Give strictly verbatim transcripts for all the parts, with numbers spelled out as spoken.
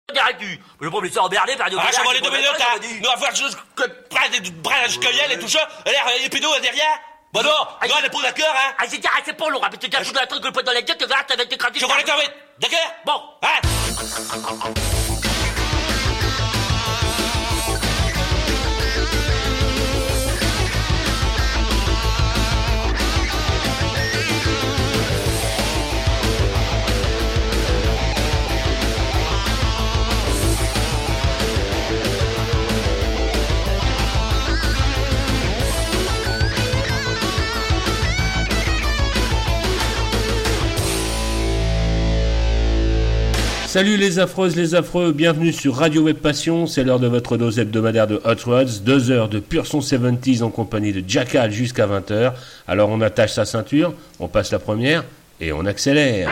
Arrête-tu. Je vais pas me laisser emmerder par des... Ah, ça va les deux minutes, hein. Nous, on va faire juste que prendre des bras de cognel et tout ça. Et là, les pédos derrière. Bon, non, non, on est pas d'accord, hein. Ah, c'est c'est pas lourd, mais tu t'as tout le truc que le poing dans la tête, tu verras, ça va t'écraser. Je vais aller trop vite, d'accord? Bon. Hein? Salut les affreuses, les affreux, bienvenue sur Radio Web Passion, c'est l'heure de votre dose hebdomadaire de Hot Rods, deux heures de pur son soixante-dix en compagnie de Jackal jusqu'à vingt heures. Alors on attache sa ceinture, on passe la première et on accélère.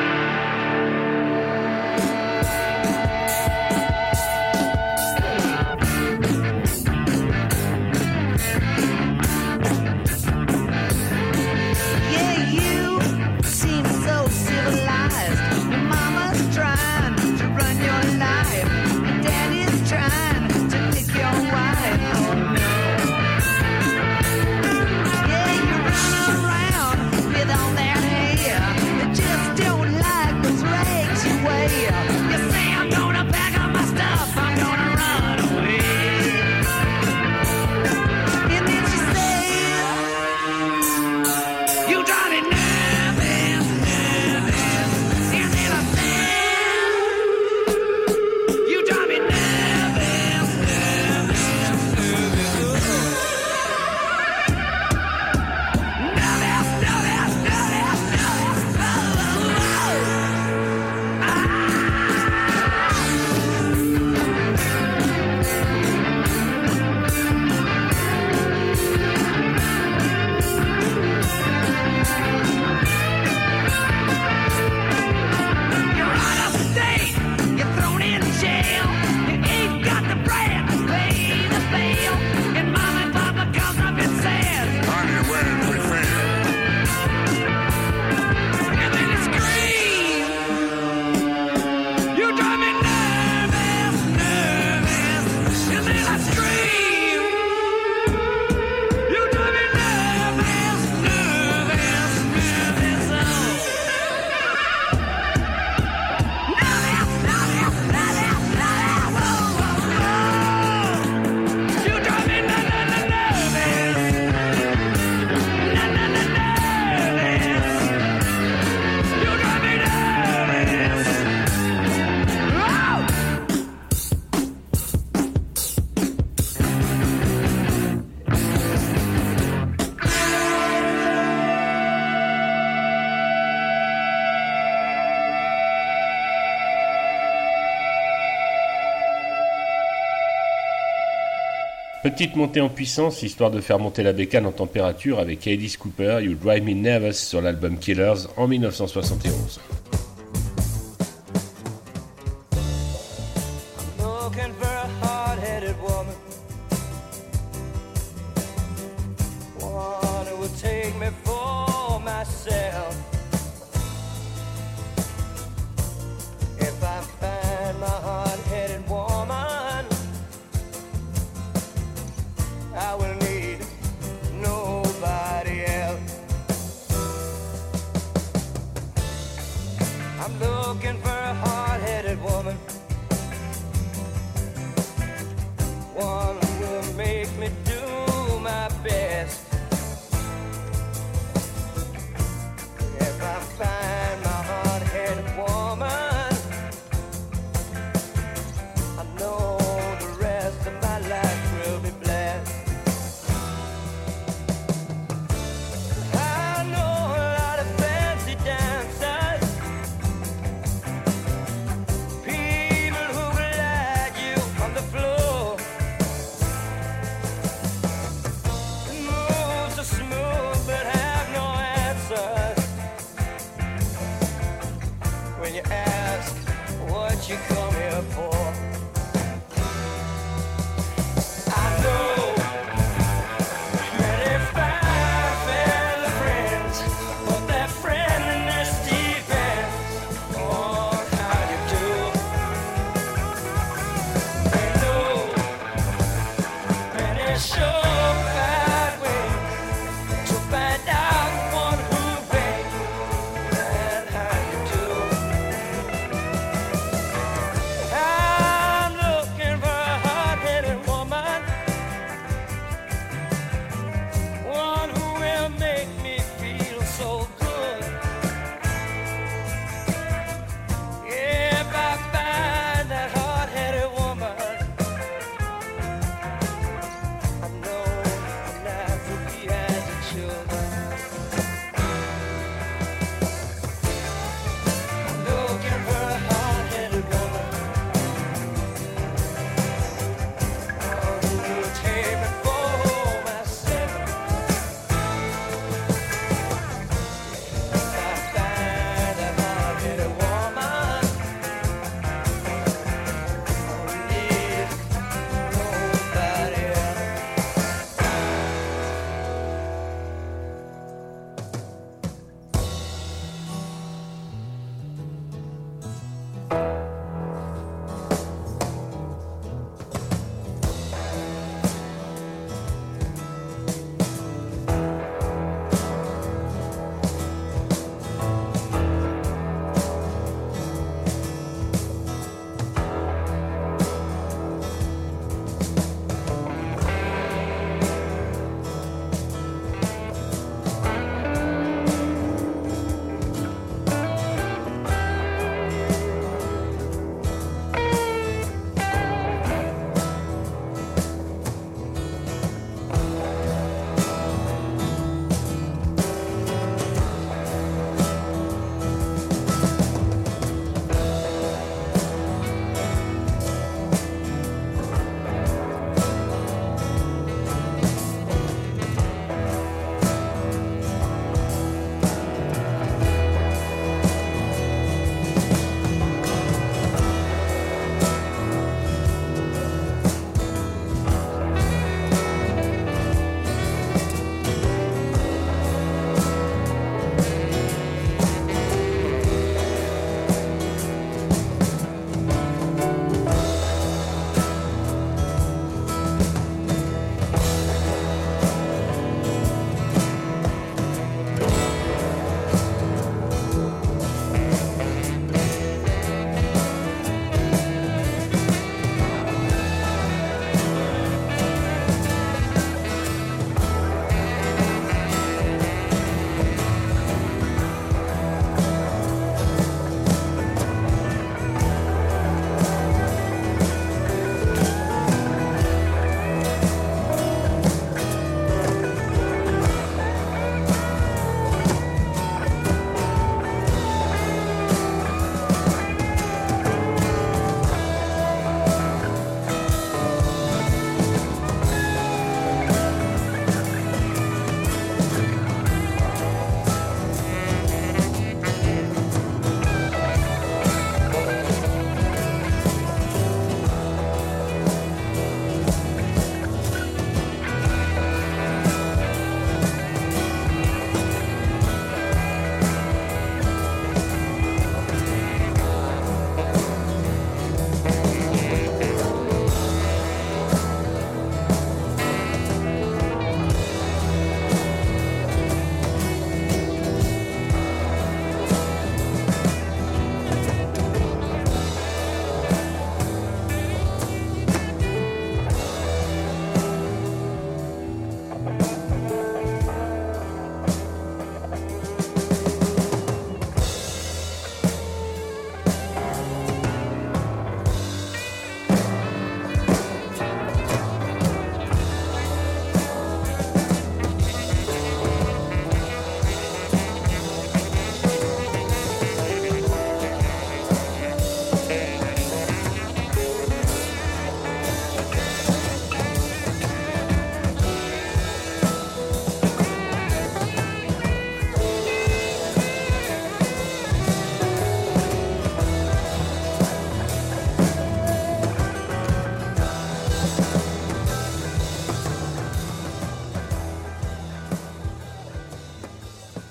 Petite montée en puissance, histoire de faire monter la bécane en température avec Alice Cooper, You Drive Me Nervous sur l'album Killers en dix-neuf cent soixante et onze.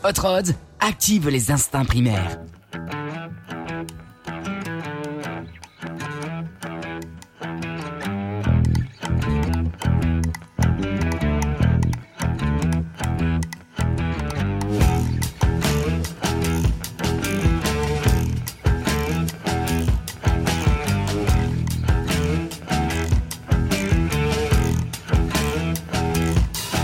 Hot Rods active les instincts primaires.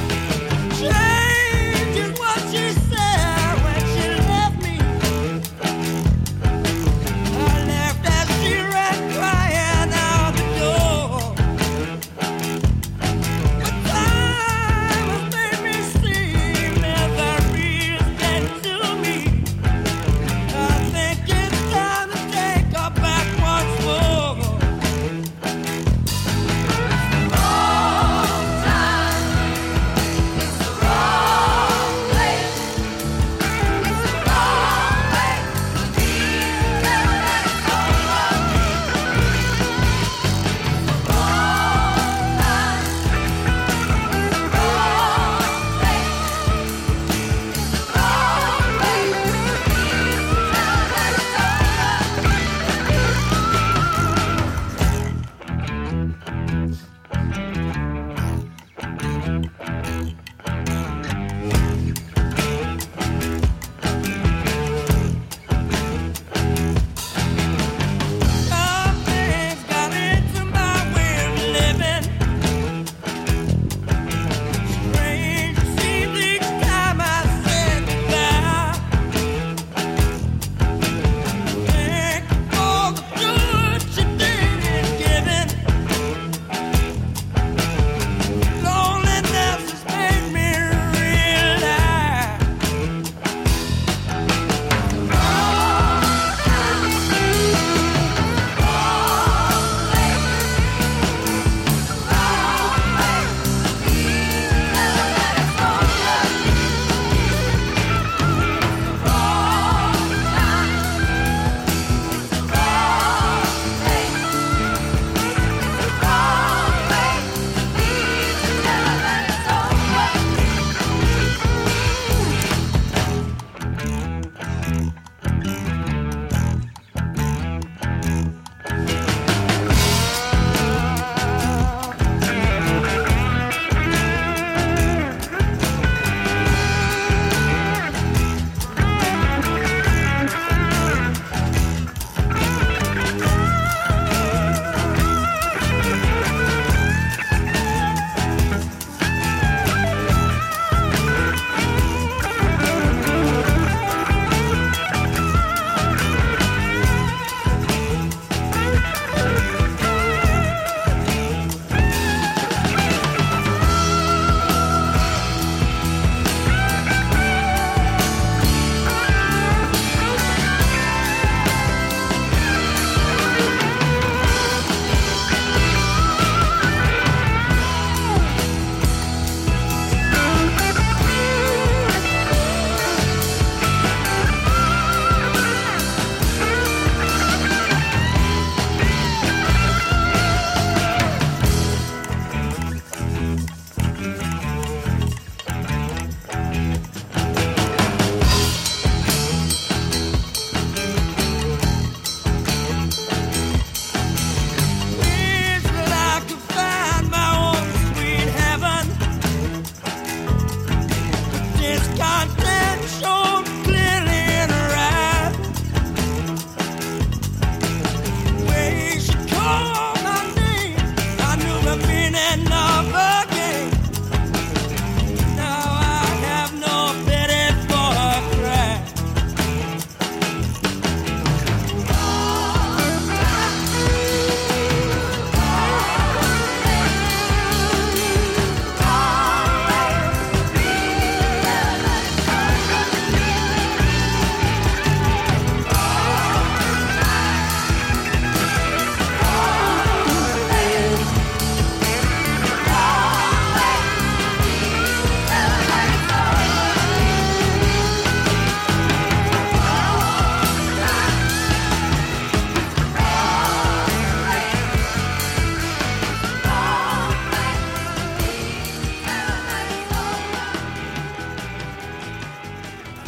Change is what she said when she left me.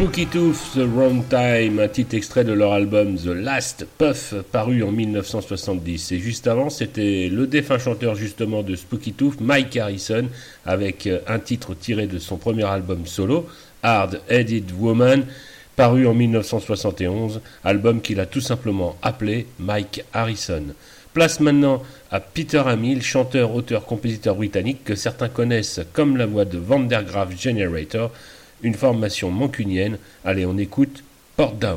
Spooky Tooth, The Wrong Time, un titre extrait de leur album The Last Puff, paru en dix-neuf cent soixante-dix. Et juste avant, c'était le défunt chanteur justement de Spooky Tooth, Mike Harrison, avec un titre tiré de son premier album solo, Hard Headed Woman, paru en dix-neuf cent soixante et onze, album qu'il a tout simplement appelé Mike Harrison. Place maintenant à Peter Hamill, chanteur, auteur, compositeur britannique que certains connaissent comme la voix de Vandergraaf Generator, une formation mancunienne. Allez, on écoute Port Down.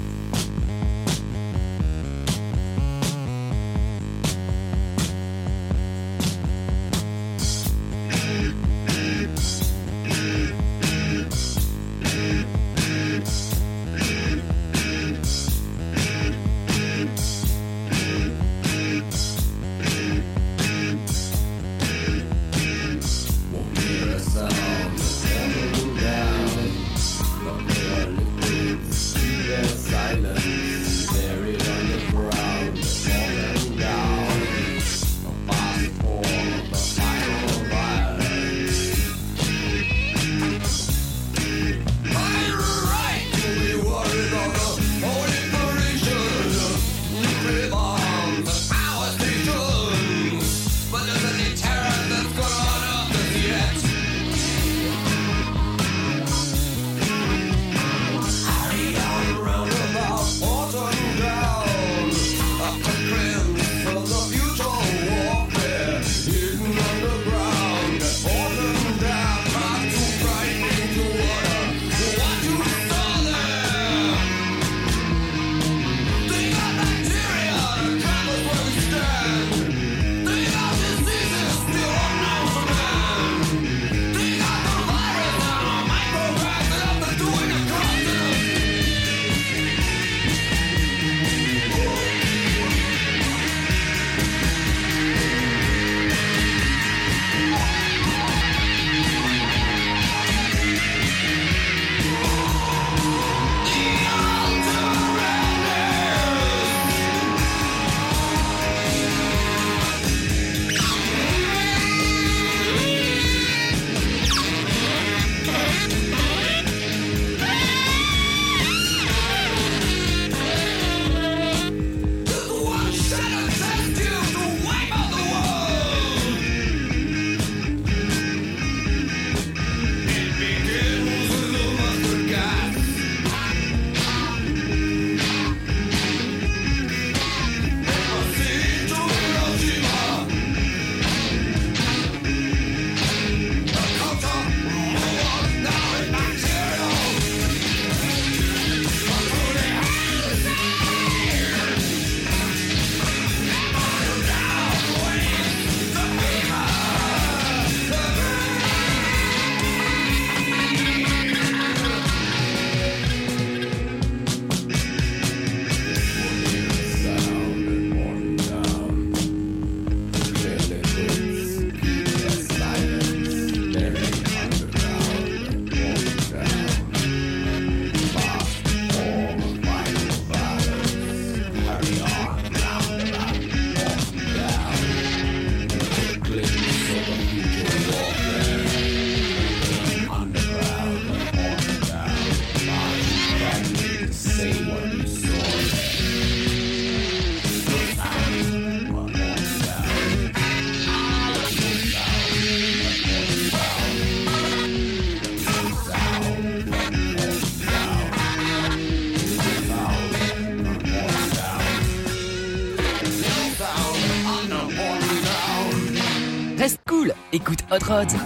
Reste cool, écoute Hot Rods.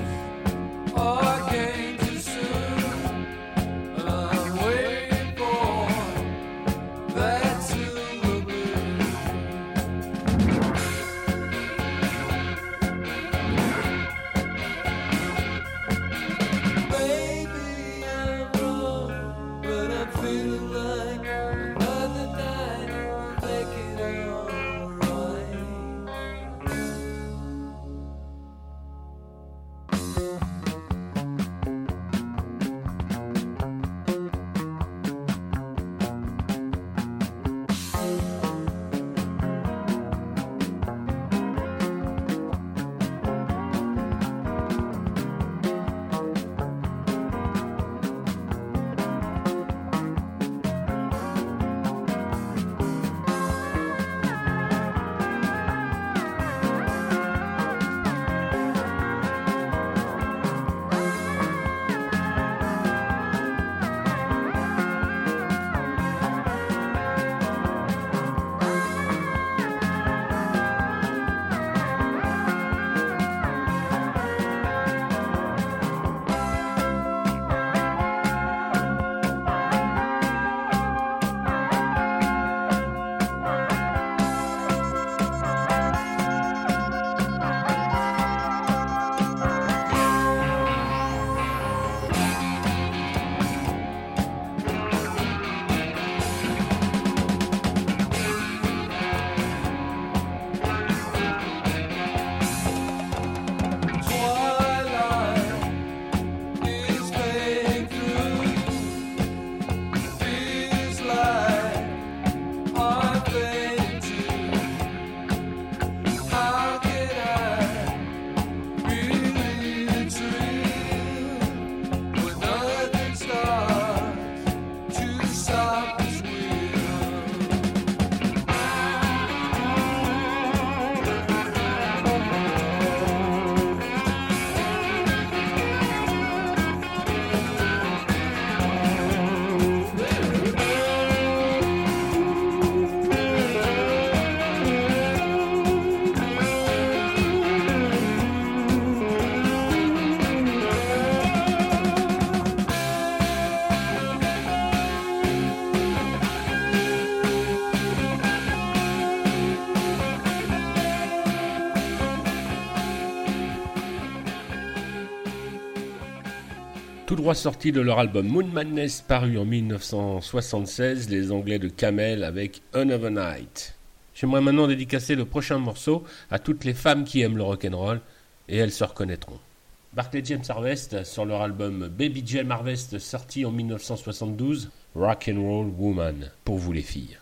For Tout droit sorti de leur album Moon Madness paru en mille neuf cent soixante-seize, les Anglais de Camel avec Another Night. J'aimerais maintenant dédicacer le prochain morceau à toutes les femmes qui aiment le rock'n'roll et elles se reconnaîtront. Barclay James Harvest sur leur album Baby James Harvest sorti en mille neuf cent soixante-douze, Rock'n'Roll Woman, pour vous les filles.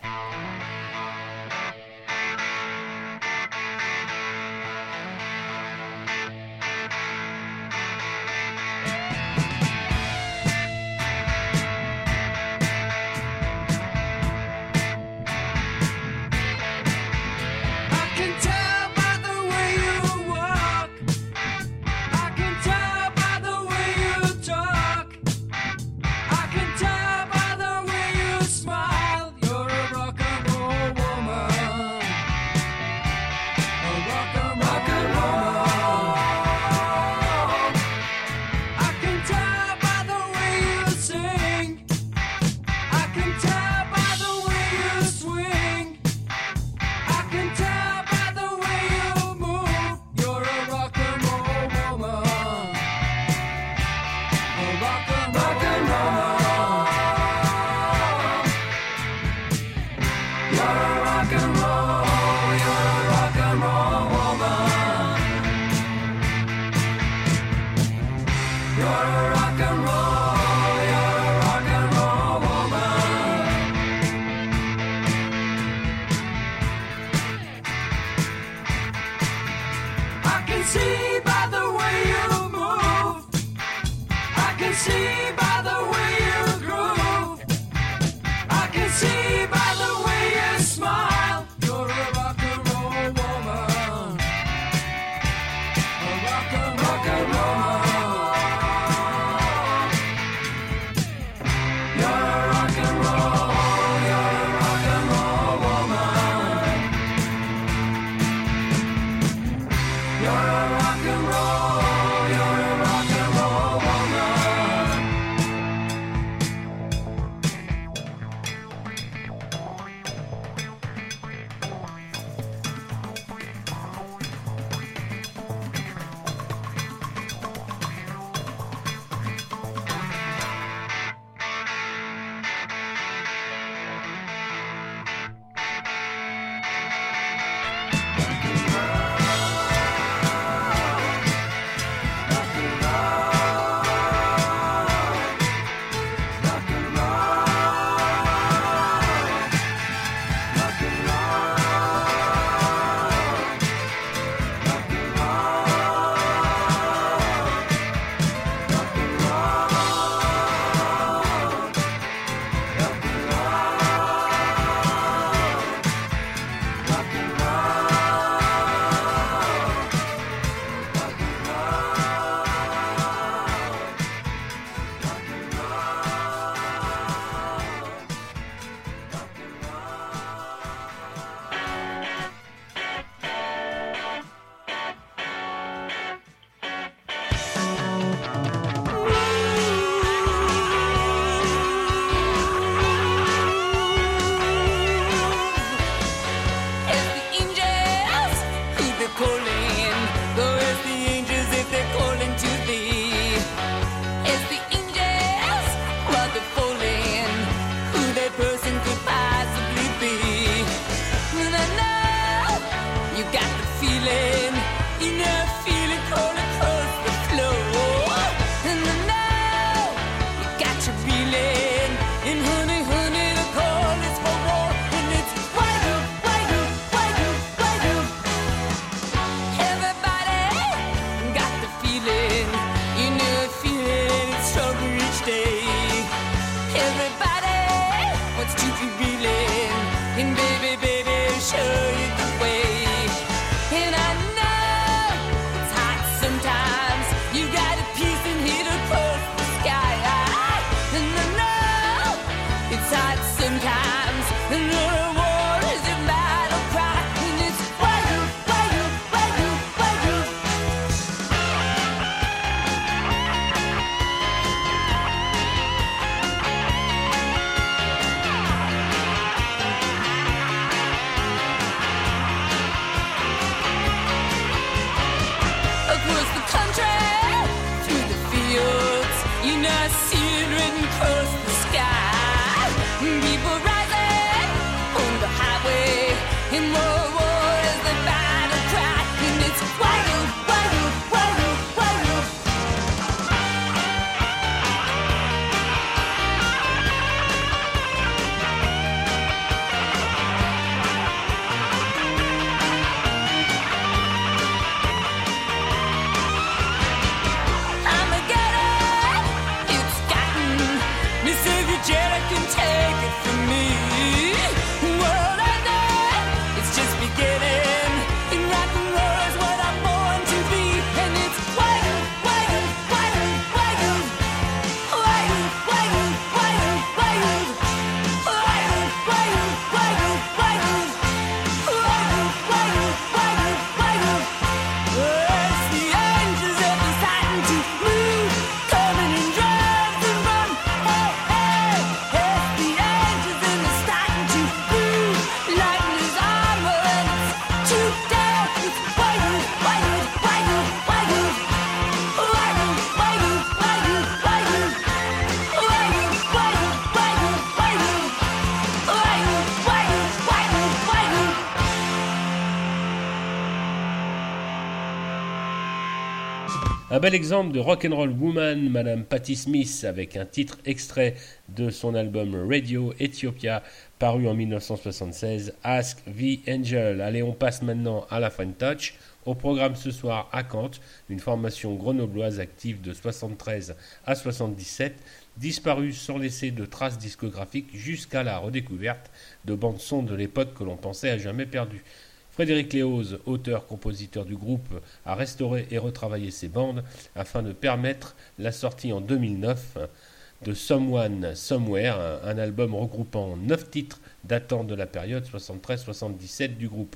Un bel exemple de rock'n'roll woman, Madame Patti Smith, avec un titre extrait de son album Radio Ethiopia, paru en dix-neuf cent soixante-seize, Ask the Angel. Allez, on passe maintenant à la Fine Touch. Au programme ce soir à Kant, une formation grenobloise active de soixante-treize à soixante-dix-sept, disparue sans laisser de traces discographiques jusqu'à la redécouverte de bandes-son de l'époque que l'on pensait à jamais perdues. Frédéric Léoz, auteur-compositeur du groupe, a restauré et retravaillé ses bandes afin de permettre la sortie en deux mille neuf de Someone Somewhere, un album regroupant neuf titres datant de la période soixante-treize soixante-dix-sept du groupe.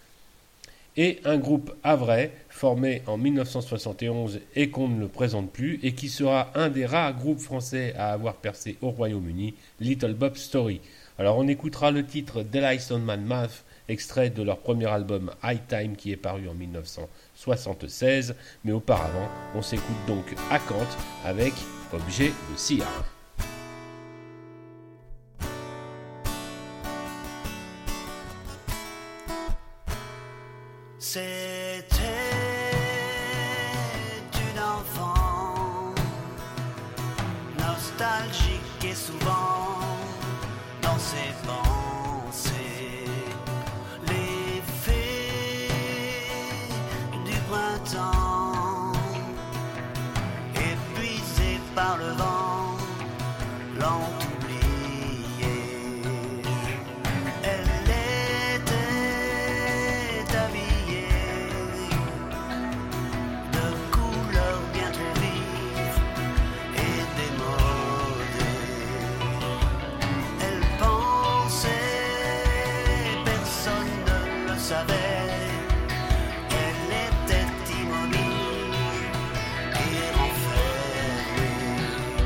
Et un groupe havrais, formé en dix-neuf cent soixante et onze et qu'on ne le présente plus, et qui sera un des rares groupes français à avoir percé au Royaume-Uni, Little Bob Story. Alors on écoutera le titre Delights on My Mouth, extrait de leur premier album High Time qui est paru en dix-neuf cent soixante-seize, mais auparavant on s'écoute donc à Kant avec Objet de cire. C'était une enfant nostalgique et souvent dans ses pensées les fées du printemps, épuisées par le vent, l'ont oubliée. Elle était habillée de couleurs bien trop vives et démodées. Elle pensait, personne ne le savait, elle était immobile et renfermée.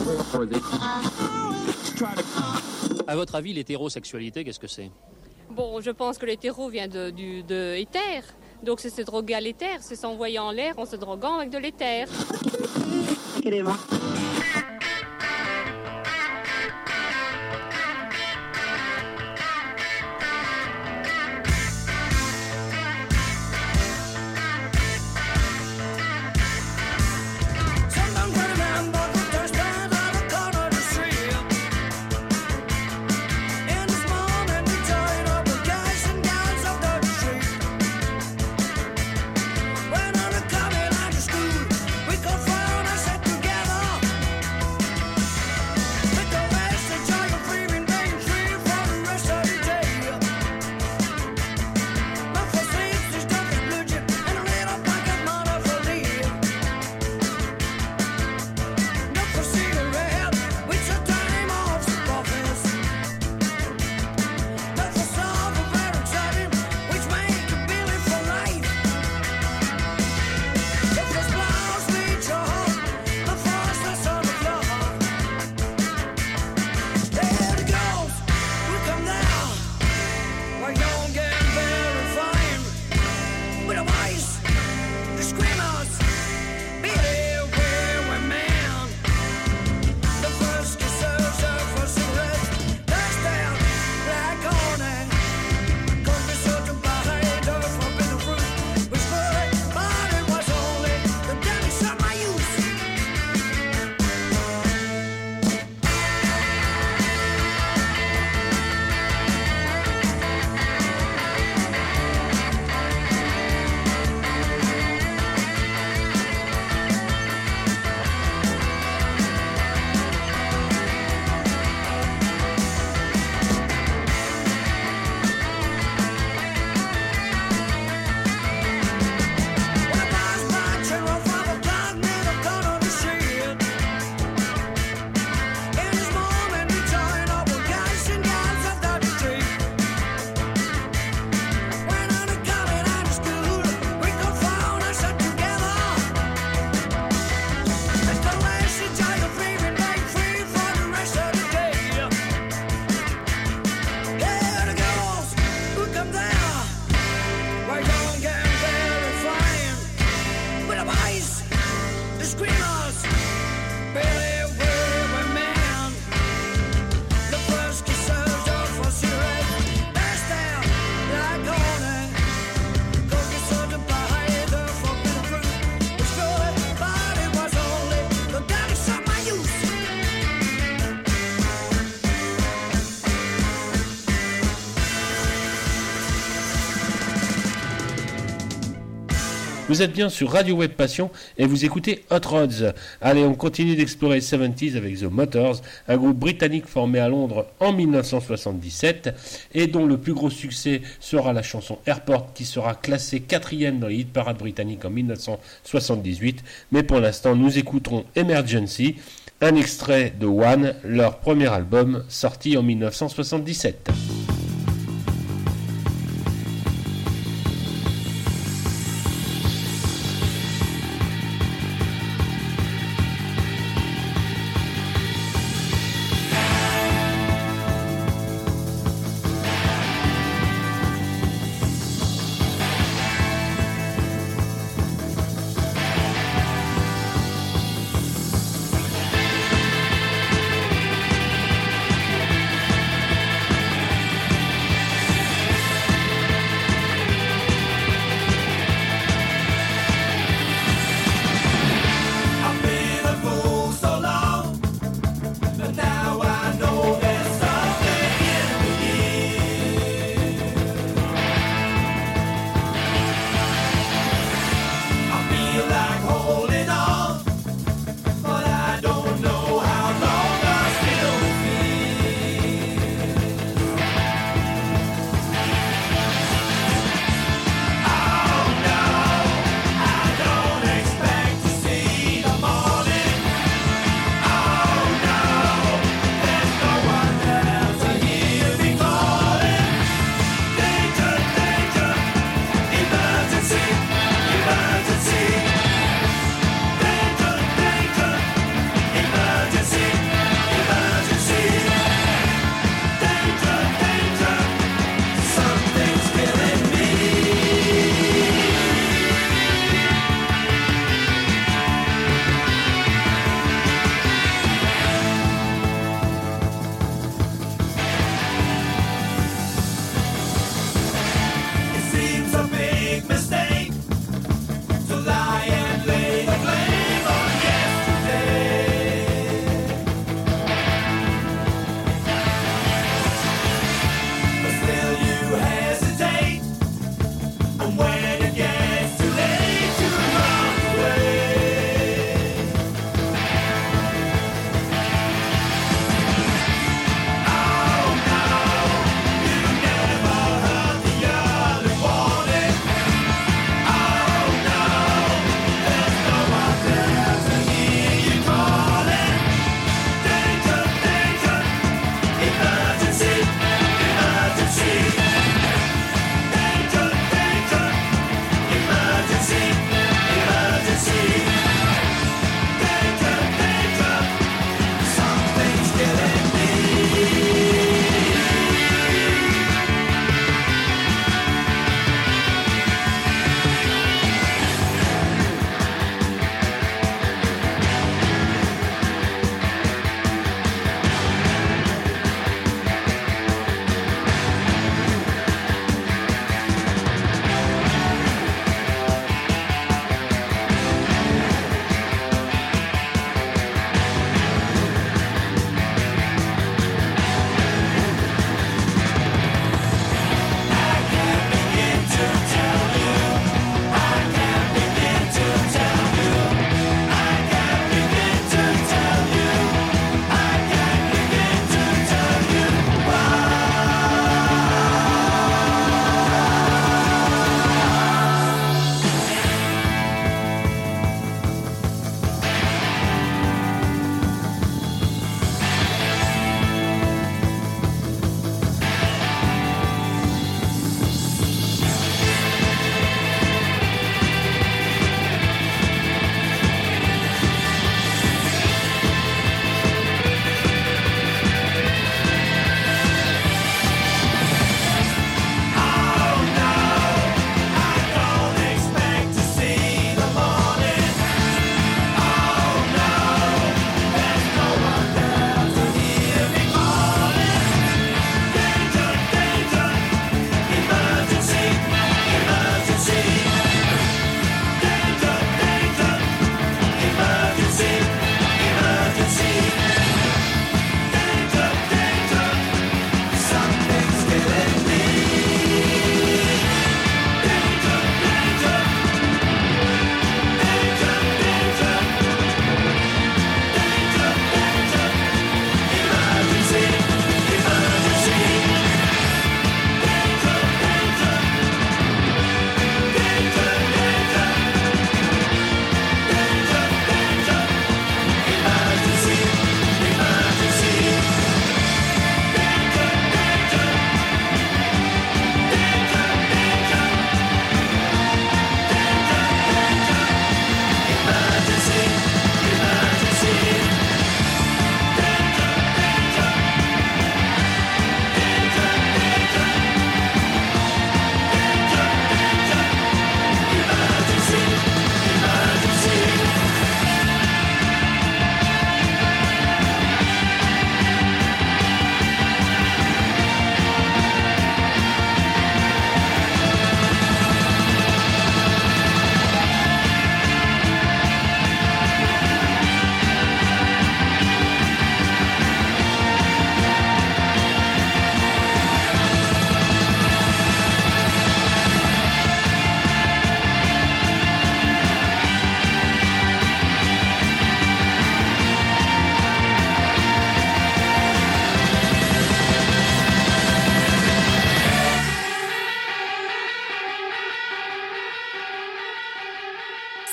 À votre avis, l'hétérosexualité, qu'est-ce que c'est? Bon, je pense que l'hétéro vient de, du, de éther. Donc c'est se droguer à l'éther, c'est s'envoyer en l'air en se droguant avec de l'éther. Vous êtes bien sur Radio Web Passion et vous écoutez Hot Rods. Allez, on continue d'explorer soixante-dix avec The Motors, un groupe britannique formé à Londres en dix-neuf cent soixante-dix-sept et dont le plus gros succès sera la chanson Airport qui sera classée quatrième dans les hit parades britanniques en dix-neuf cent soixante-dix-huit. Mais pour l'instant, nous écouterons Emergency, un extrait de One, leur premier album sorti en dix-neuf cent soixante-dix-sept. We'll be right back.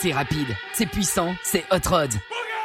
C'est rapide, c'est puissant, c'est Hot Rods.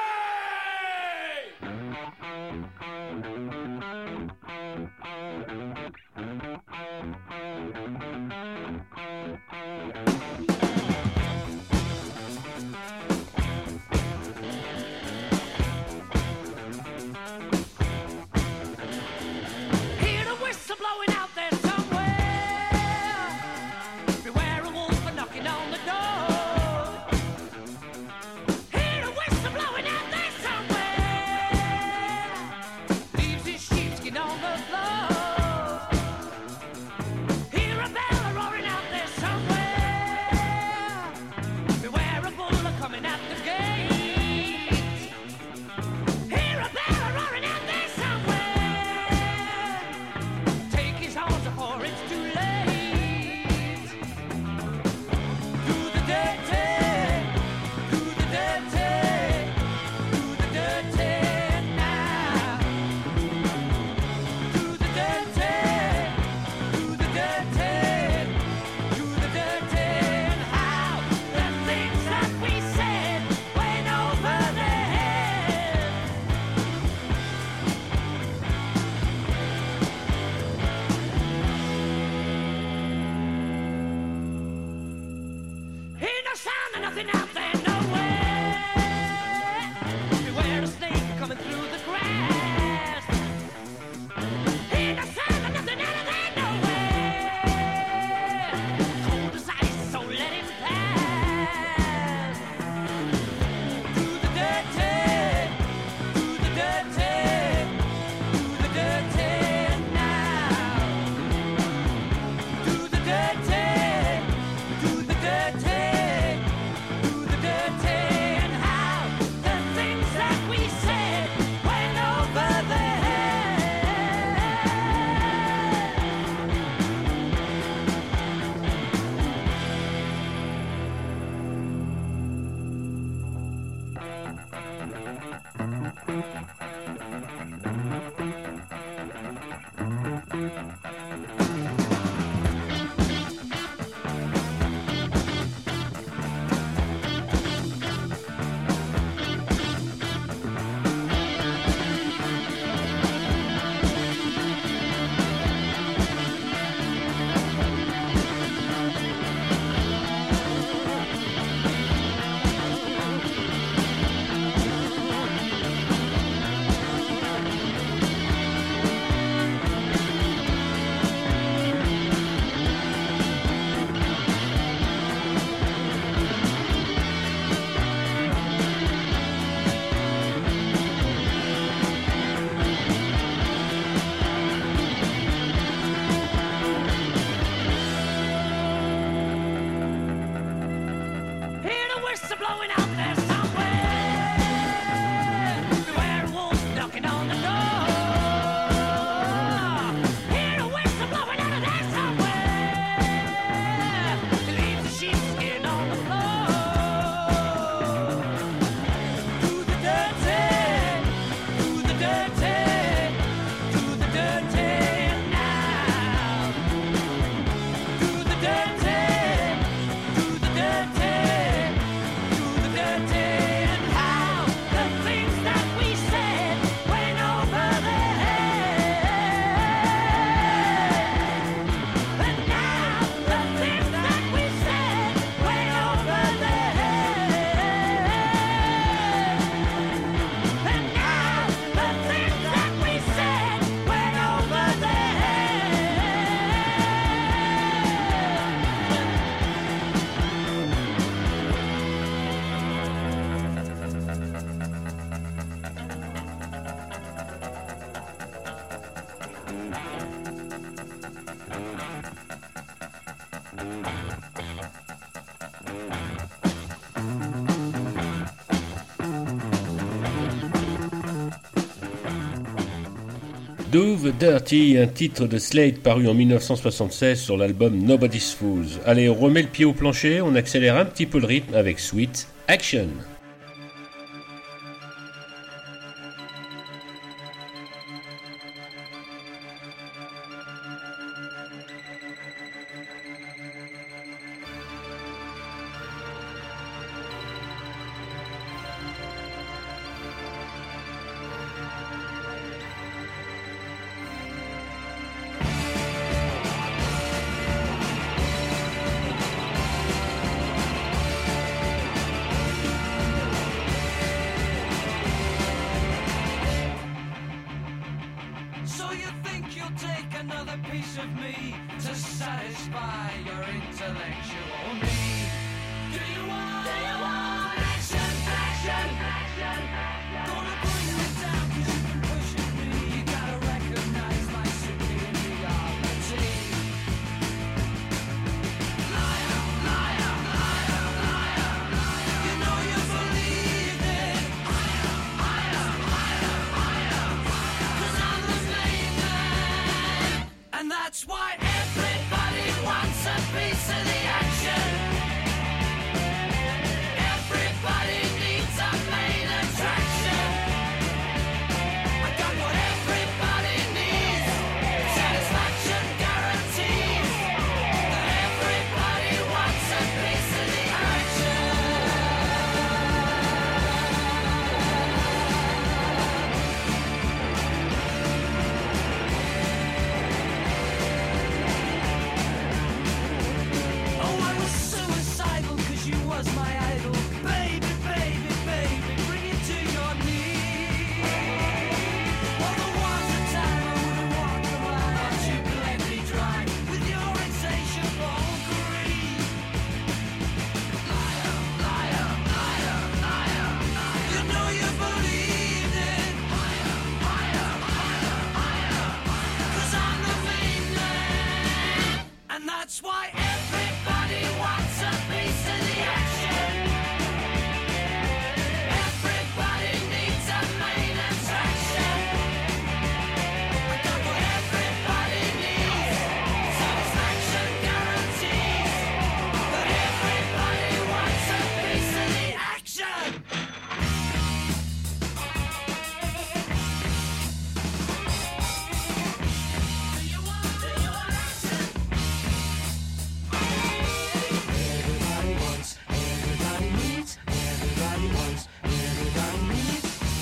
Do the Dirty, un titre de Slade paru en mille neuf cent soixante-seize sur l'album Nobody's Fools. Allez, on remet le pied au plancher, on accélère un petit peu le rythme avec Sweet Action. piece of me to satisfy your intellectual need. Do you want, do you want action, action, action, action? Gonna bring me down 'cause you've been pushing me. You gotta recognize my superiority. Liar, liar, liar, liar, liar. You know you believe it. Liar, liar, liar, liar, liar. 'Cause I'm the main man. And that's why everybody wants a piece of the action. Everybody needs a main attraction. I got what everybody needs. Satisfaction guarantees that everybody wants a piece of the action. Oh, I was suicidal 'cause you was my idol. Baby, baby, baby, bring it to your knees. All the ones that time I would've walked the line, but you bled me dry with your insatiable greed. Liar, liar, liar, liar, liar. You know you believed it. Liar, liar, liar, liar, liar. 'Cause I'm the main man. And that's why everybody wants a piece of the action. Everybody needs a main attraction. I got what everybody needs. Satisfaction guarantees that everybody wants a piece of the action. Do you want, do you want action? Everybody wants, everybody needs, everybody wants, everybody needs.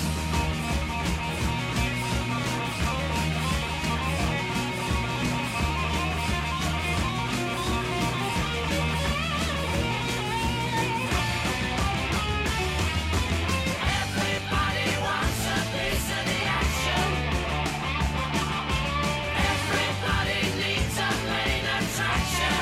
Everybody wants a piece of the action. Everybody needs a main attraction.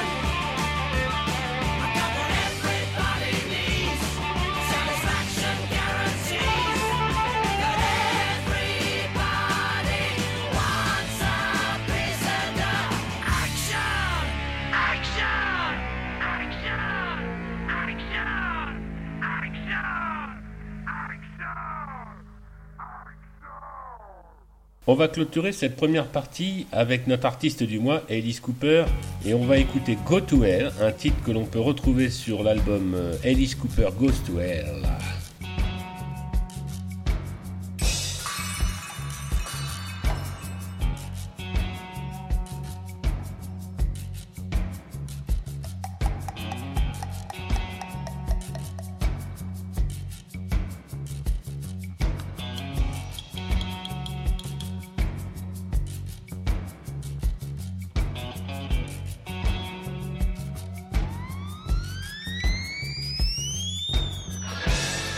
I got what everybody needs. Satisfaction guarantees that everybody wants a piece of the action. Action! Action! Action! On va clôturer cette première partie avec notre artiste du mois, Alice Cooper, et on va écouter Go to Hell, un titre que l'on peut retrouver sur l'album euh, Alice Cooper Goes to Hell. Everybody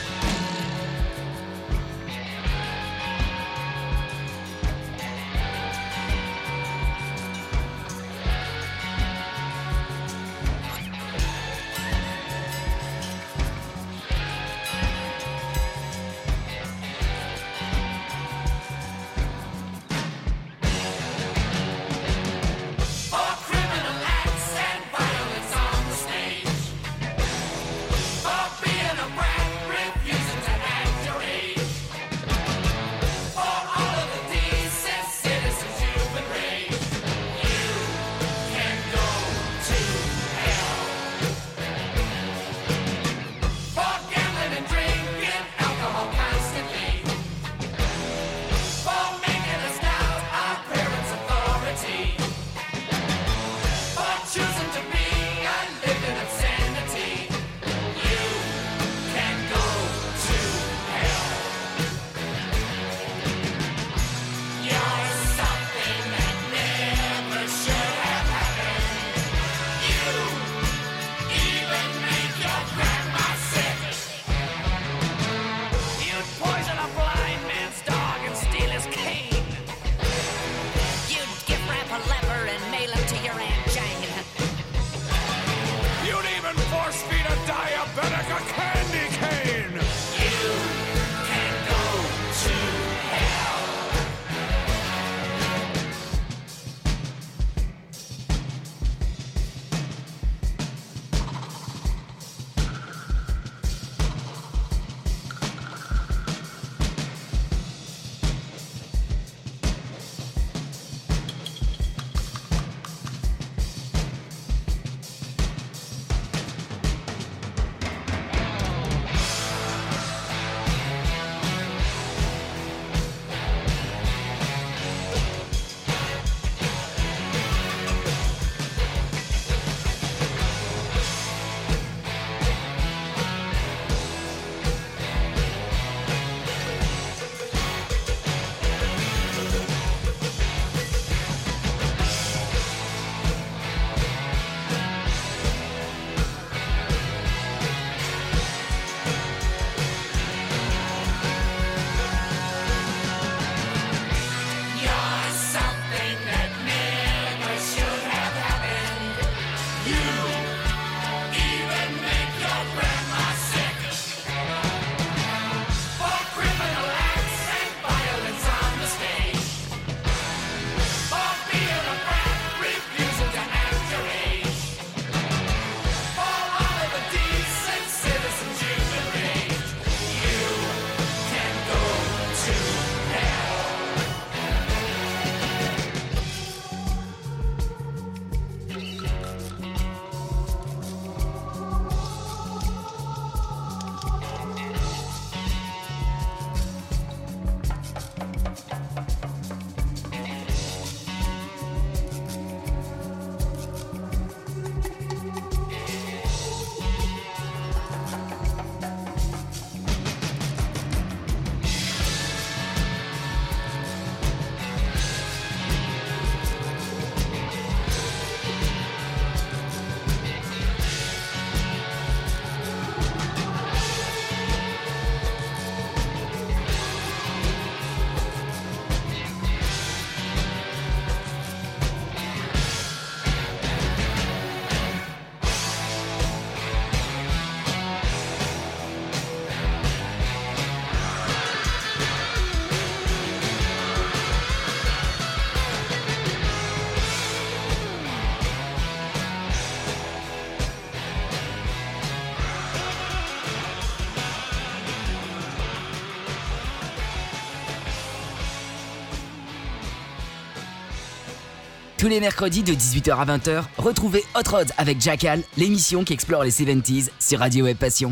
Tous les mercredis de dix-huit heures à vingt heures, retrouvez Hot Rods avec Jackal, l'émission qui explore les soixante-dix sur Radio Web Passion.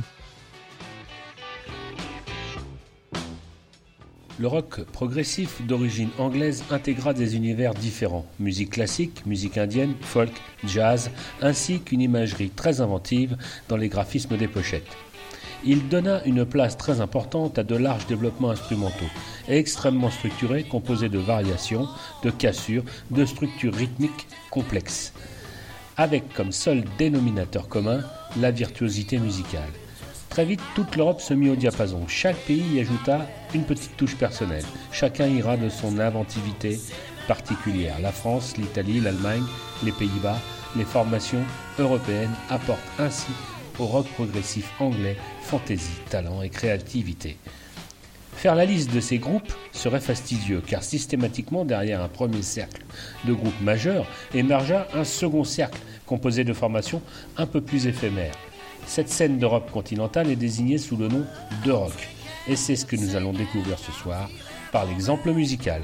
Le rock progressif d'origine anglaise intégra des univers différents, musique classique, musique indienne, folk, jazz, ainsi qu'une imagerie très inventive dans les graphismes des pochettes. Il donna une place très importante à de larges développements instrumentaux, extrêmement structurés, composés de variations, de cassures, de structures rythmiques complexes, avec comme seul dénominateur commun la virtuosité musicale. Très vite, toute l'Europe se mit au diapason. Chaque pays y ajouta une petite touche personnelle. Chacun ira de son inventivité particulière. La France, l'Italie, l'Allemagne, les Pays-Bas, les formations européennes apportent ainsi au rock progressif anglais fantaisie, talent et créativité. Faire la liste de ces groupes serait fastidieux, car systématiquement derrière un premier cercle de groupes majeurs émergea un second cercle composé de formations un peu plus éphémères. Cette scène d'Europe continentale est désignée sous le nom de rock, et c'est ce que nous allons découvrir ce soir par l'exemple musical.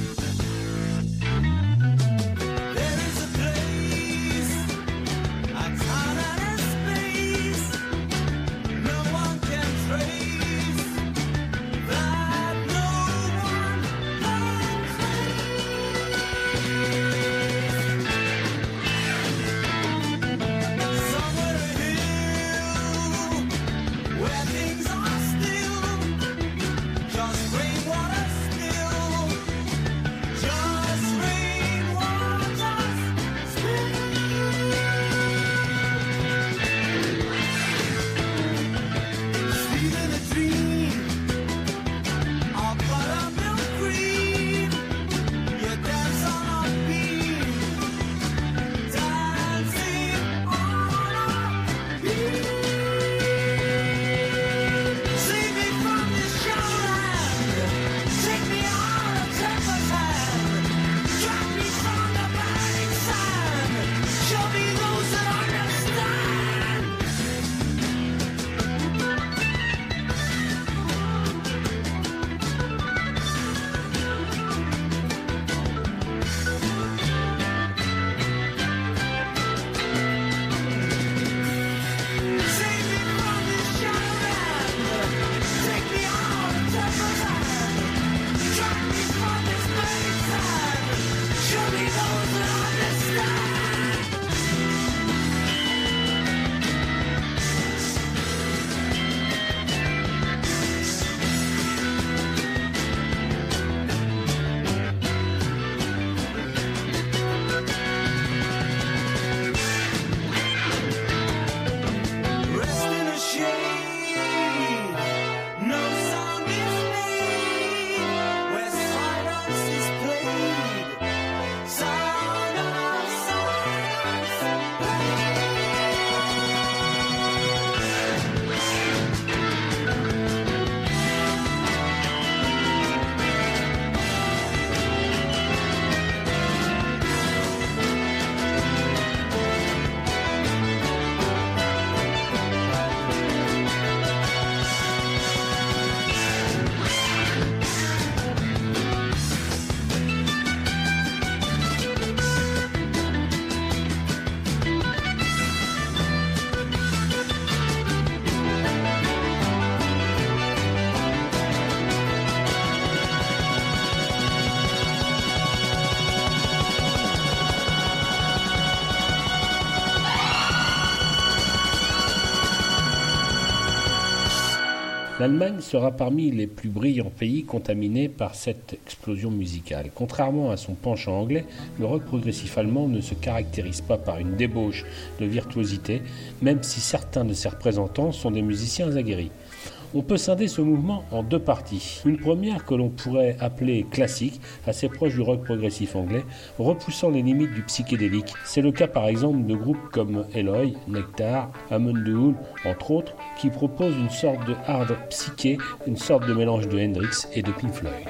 L'Allemagne sera parmi les plus brillants pays contaminés par cette explosion musicale. Contrairement à son penchant anglais, le rock progressif allemand ne se caractérise pas par une débauche de virtuosité, même si certains de ses représentants sont des musiciens aguerris. On peut scinder ce mouvement en deux parties. Une première que l'on pourrait appeler classique, assez proche du rock progressif anglais, repoussant les limites du psychédélique. C'est le cas par exemple de groupes comme Eloy, Nectar, Amon Düül, entre autres, qui proposent une sorte de hard psyché, une sorte de mélange de Hendrix et de Pink Floyd.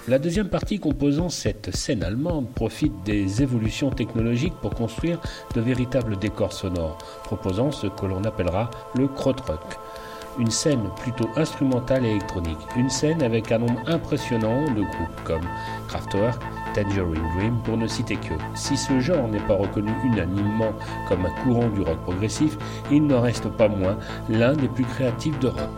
La deuxième partie composant cette scène allemande profite des évolutions technologiques pour construire de véritables décors sonores, proposant ce que l'on appellera le krautrock. Une scène plutôt instrumentale et électronique, une scène avec un nombre impressionnant de groupes comme Kraftwerk, Tangerine Dream, pour ne citer que. Si ce genre n'est pas reconnu unanimement comme un courant du rock progressif, il n'en reste pas moins l'un des plus créatifs d'Europe.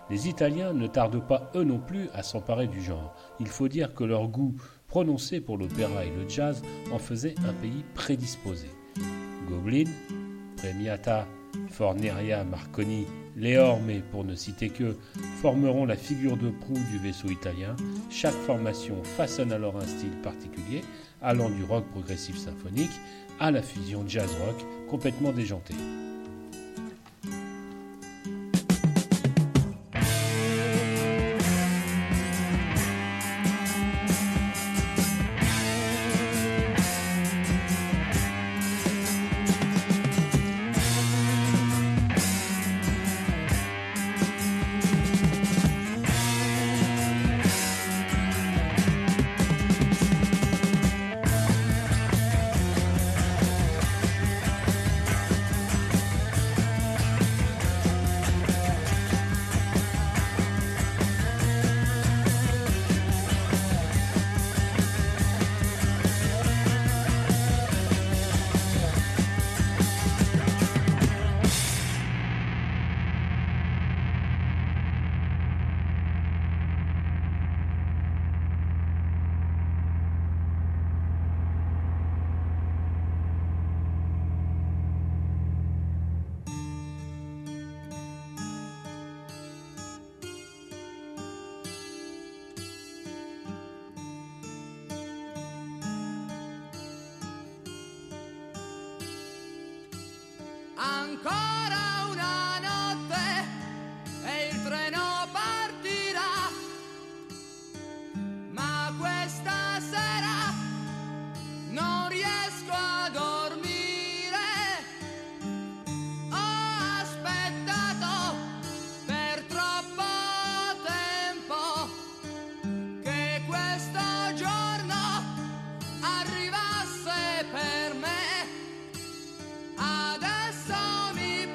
Les Italiens ne tardent pas eux non plus à s'emparer du genre. Il faut dire que leur goût prononcé pour l'opéra et le jazz en faisait un pays prédisposé. Goblin, Premiata, Forneria, Marconi, les Orme, pour ne citer que, formeront la figure de proue du vaisseau italien. Chaque formation façonne alors un style particulier, allant du rock progressif symphonique à la fusion jazz-rock complètement déjantée. Ancora una notte e il treno partirà, ma questa sera non riesco a dormire. Ho aspettato per troppo tempo che questo giorno arrivasse per me. Adesso mi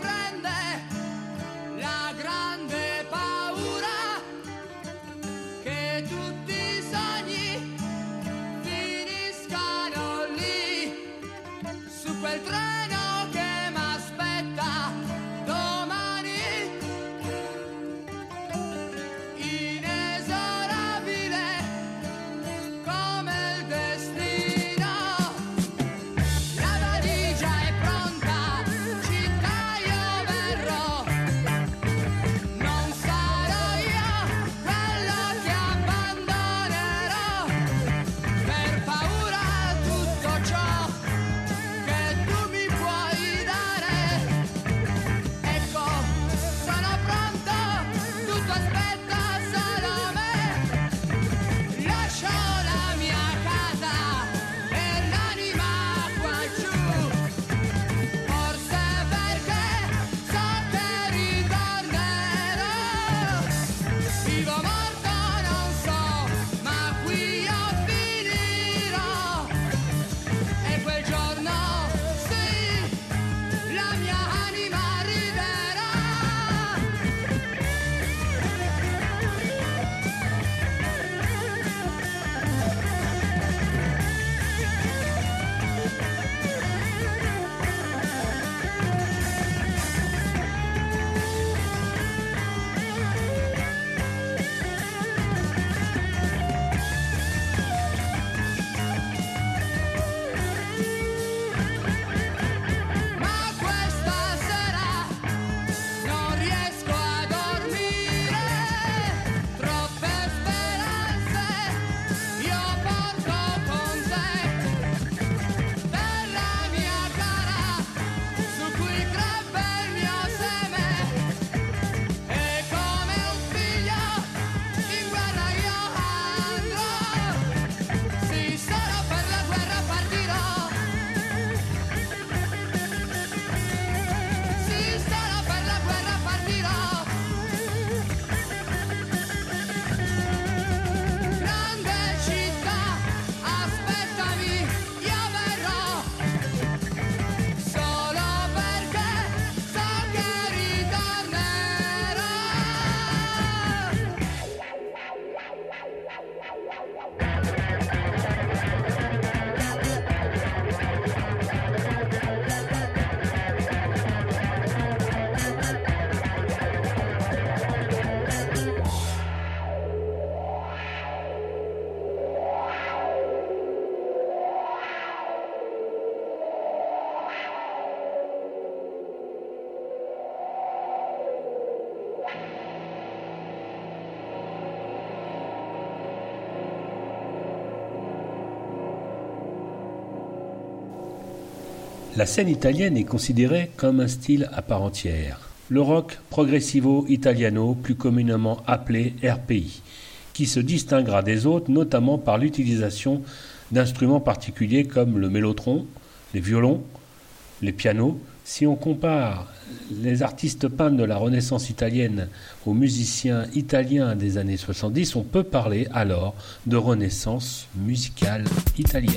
La scène italienne est considérée comme un style à part entière. Le rock progressivo italiano, plus communément appelé R P I, qui se distinguera des autres notamment par l'utilisation d'instruments particuliers comme le mélotron, les violons, les pianos. Si on compare les artistes peintres de la Renaissance italienne aux musiciens italiens des années soixante-dix, on peut parler alors de renaissance musicale italienne.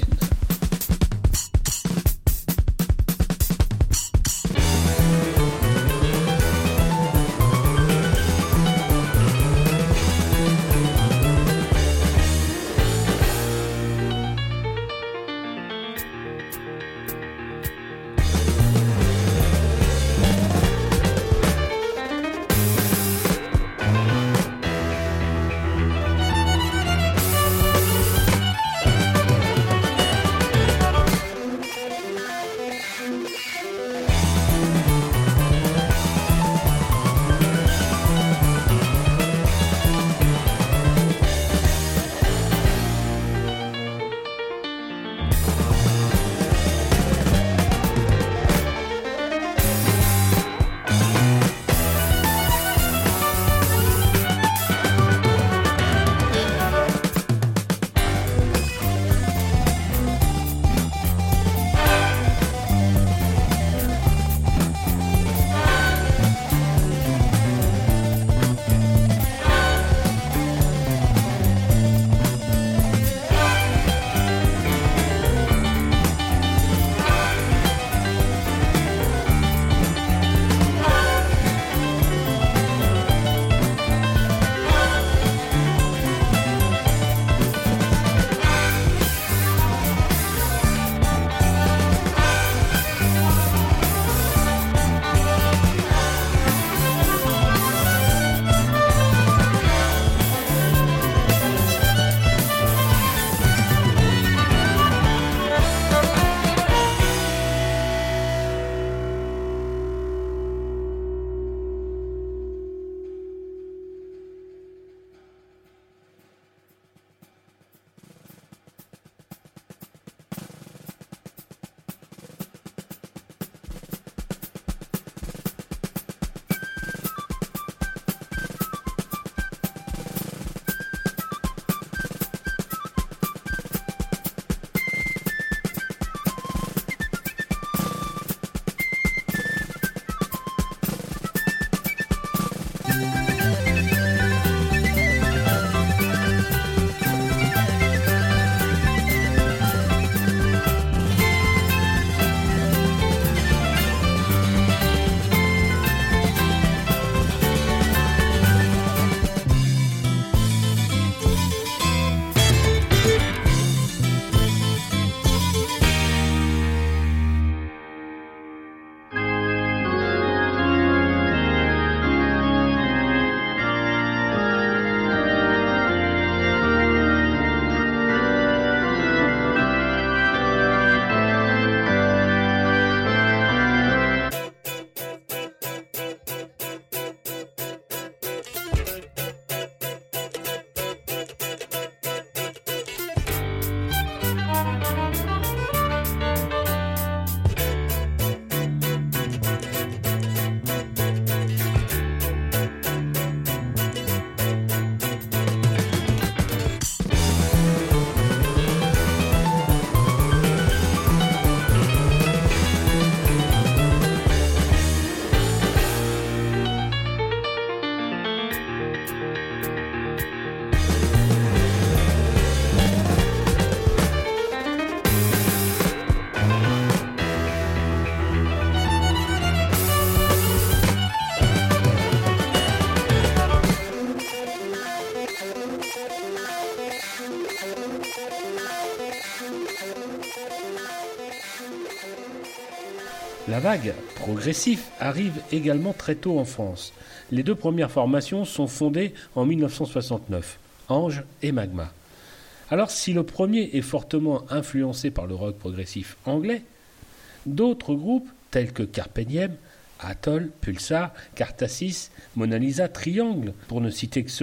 La vague progressif arrive également très tôt en France. Les deux premières formations sont fondées en mille neuf cent soixante-neuf, Ange et Magma. Alors si le premier est fortement influencé par le rock progressif anglais, d'autres groupes tels que Carpe Diem, Atoll, Pulsar, Cartassis, Mona Lisa, Triangle, pour ne citer que ceux-là,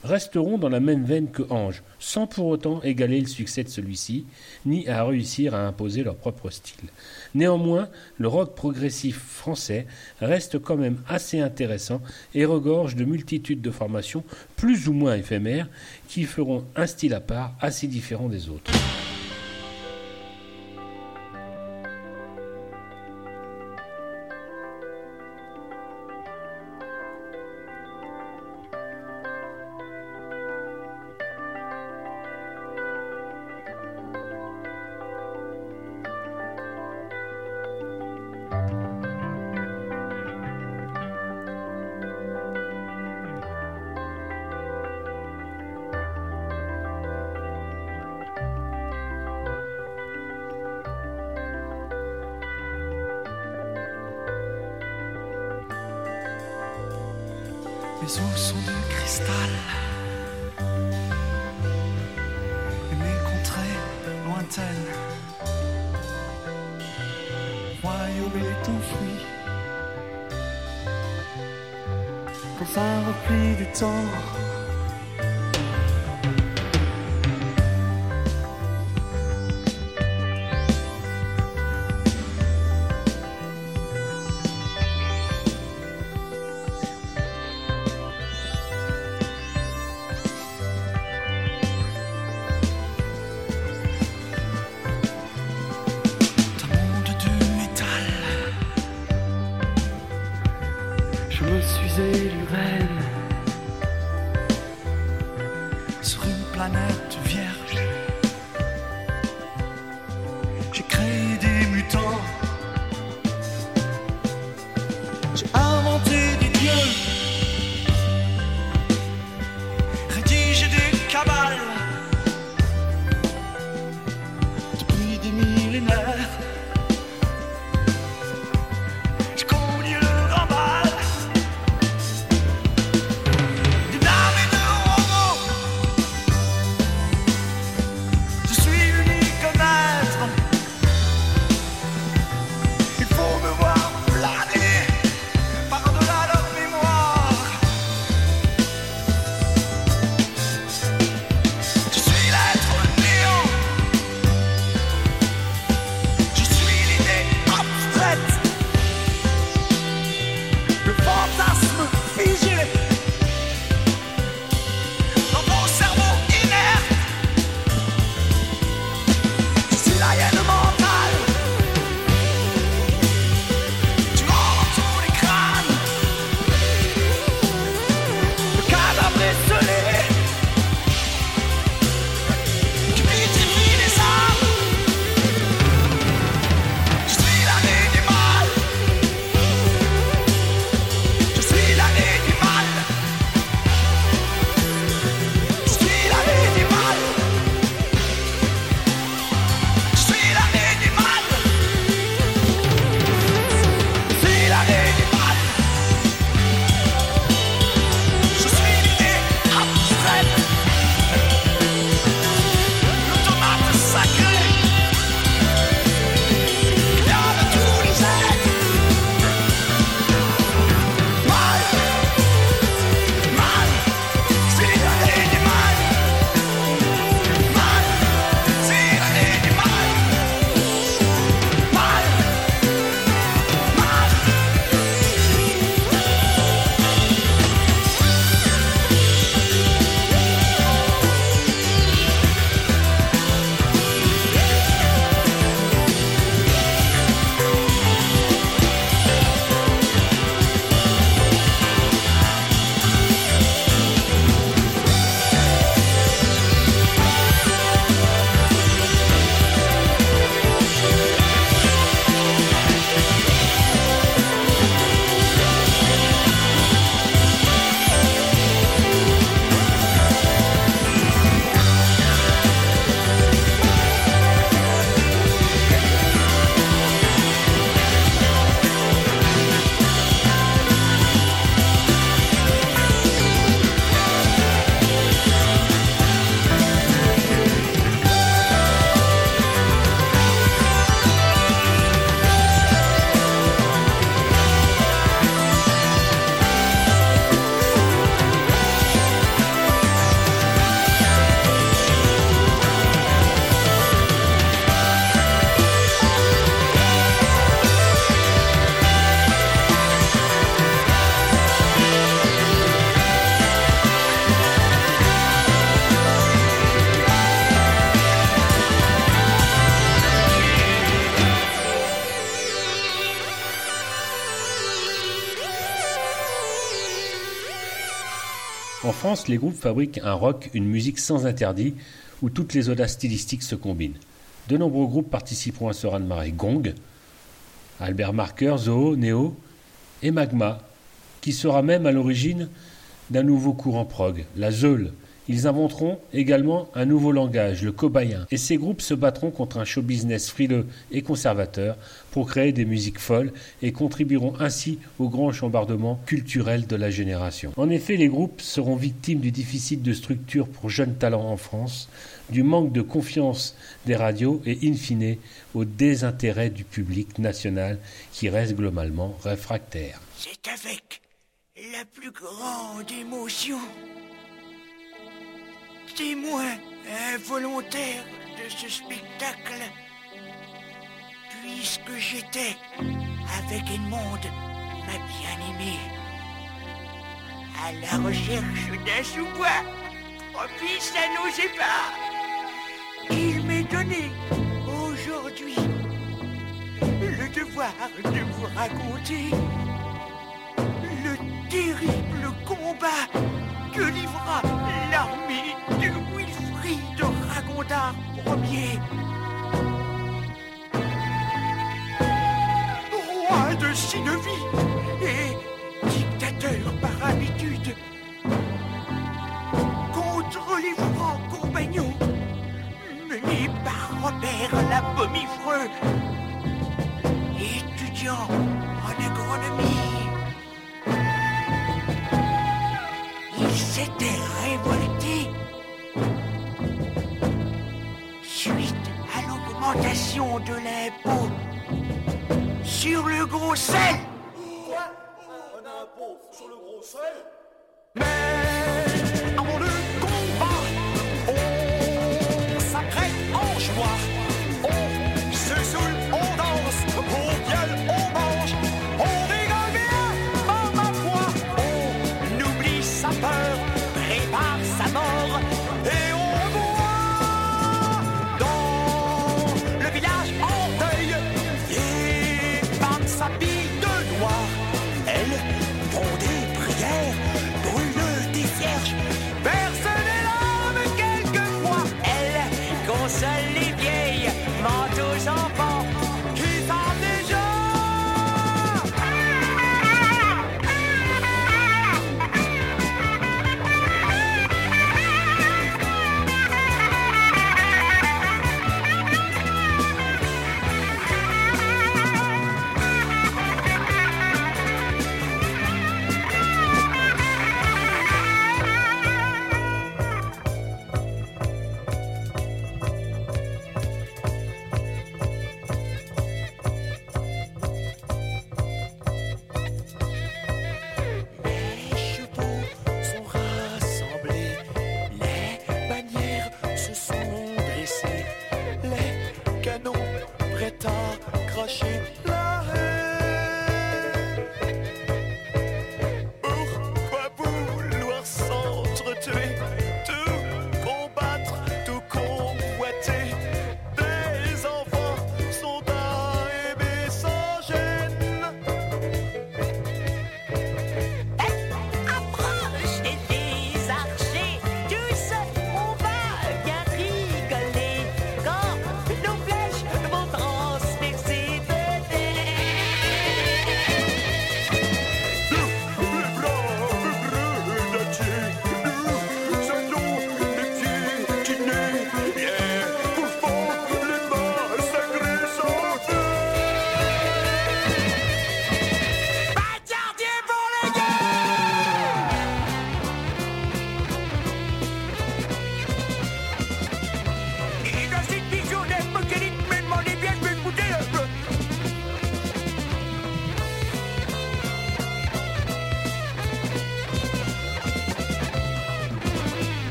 resteront dans la même veine que Ange, sans pour autant égaler le succès de celui-ci, ni à réussir à imposer leur propre style. Néanmoins, le rock progressif français reste quand même assez intéressant et regorge de multitudes de formations plus ou moins éphémères qui feront un style à part assez différent des autres. Les eaux sont de cristal et mes contrées lointaines, royaume est enfoui dans un repli du temps. Je me suis élu reine sur une planète vierge. J'ai créé des mutants, j'ai inventé des dieux, rédigé des cabales depuis des millénaires. J'ai connu le grand mal. France, les groupes fabriquent un rock, une musique sans interdit, où toutes les audaces stylistiques se combinent. De nombreux groupes participeront à ce raz-de-marée. Gong, Albert Marker, Zoo, Néo et Magma, qui sera même à l'origine d'un nouveau courant prog, la Zeul. Ils inventeront également un nouveau langage, le cobayen, et ces groupes se battront contre un show business frileux et conservateur pour créer des musiques folles et contribueront ainsi au grand chambardement culturel de la génération. En effet, les groupes seront victimes du déficit de structure pour jeunes talents en France, du manque de confiance des radios et in fine au désintérêt du public national qui reste globalement réfractaire. C'est avec la plus grande émotion, témoin involontaire de ce spectacle, puisque j'étais avec Edmond, ma bien-aimée, à la recherche d'un sous-bois propice à nos éparts. Il m'est donné aujourd'hui le devoir de vous raconter le terrible combat que livra l'armée de Wilfrid Ragondard Ier, roi de Sinovie et dictateur par habitude, contre les francs compagnons menés par Robert l'Abomifreux, étudiant en agronomie. Il s'était révolté suite à l'augmentation de l'impôt sur le gros sel. Quoi? Un impôt sur le gros sel? Mais avant le combat, on s'apprête en joie, on se saoule, on danse, au viol, on mange, on rigole bien, oh ma foi, on oublie sa peur, prépare sa mort, et on voit dans le village en deuil, et Pam s'habille de noir, elles font des prières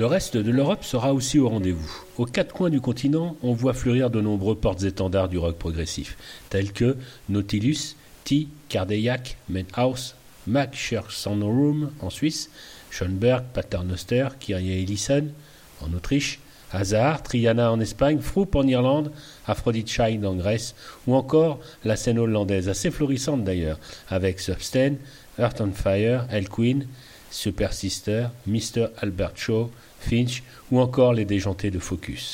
Le reste de l'Europe sera aussi au rendez-vous. Aux quatre coins du continent, on voit fleurir de nombreux portes-étendards du rock progressif, tels que Nautilus, T, Cardiac, Madhouse, Mac Church Sonorum en Suisse, Schoenberg, Paternoster, Kyrie Eleison en Autriche, Hazard, Triana en Espagne, Froup en Irlande, Aphrodite Child en Grèce, ou encore la scène hollandaise, assez florissante d'ailleurs, avec Substance, Earth on Fire, El Queen, Super Sister, mister Albert Shaw, Finch, ou encore les déjantés de Focus.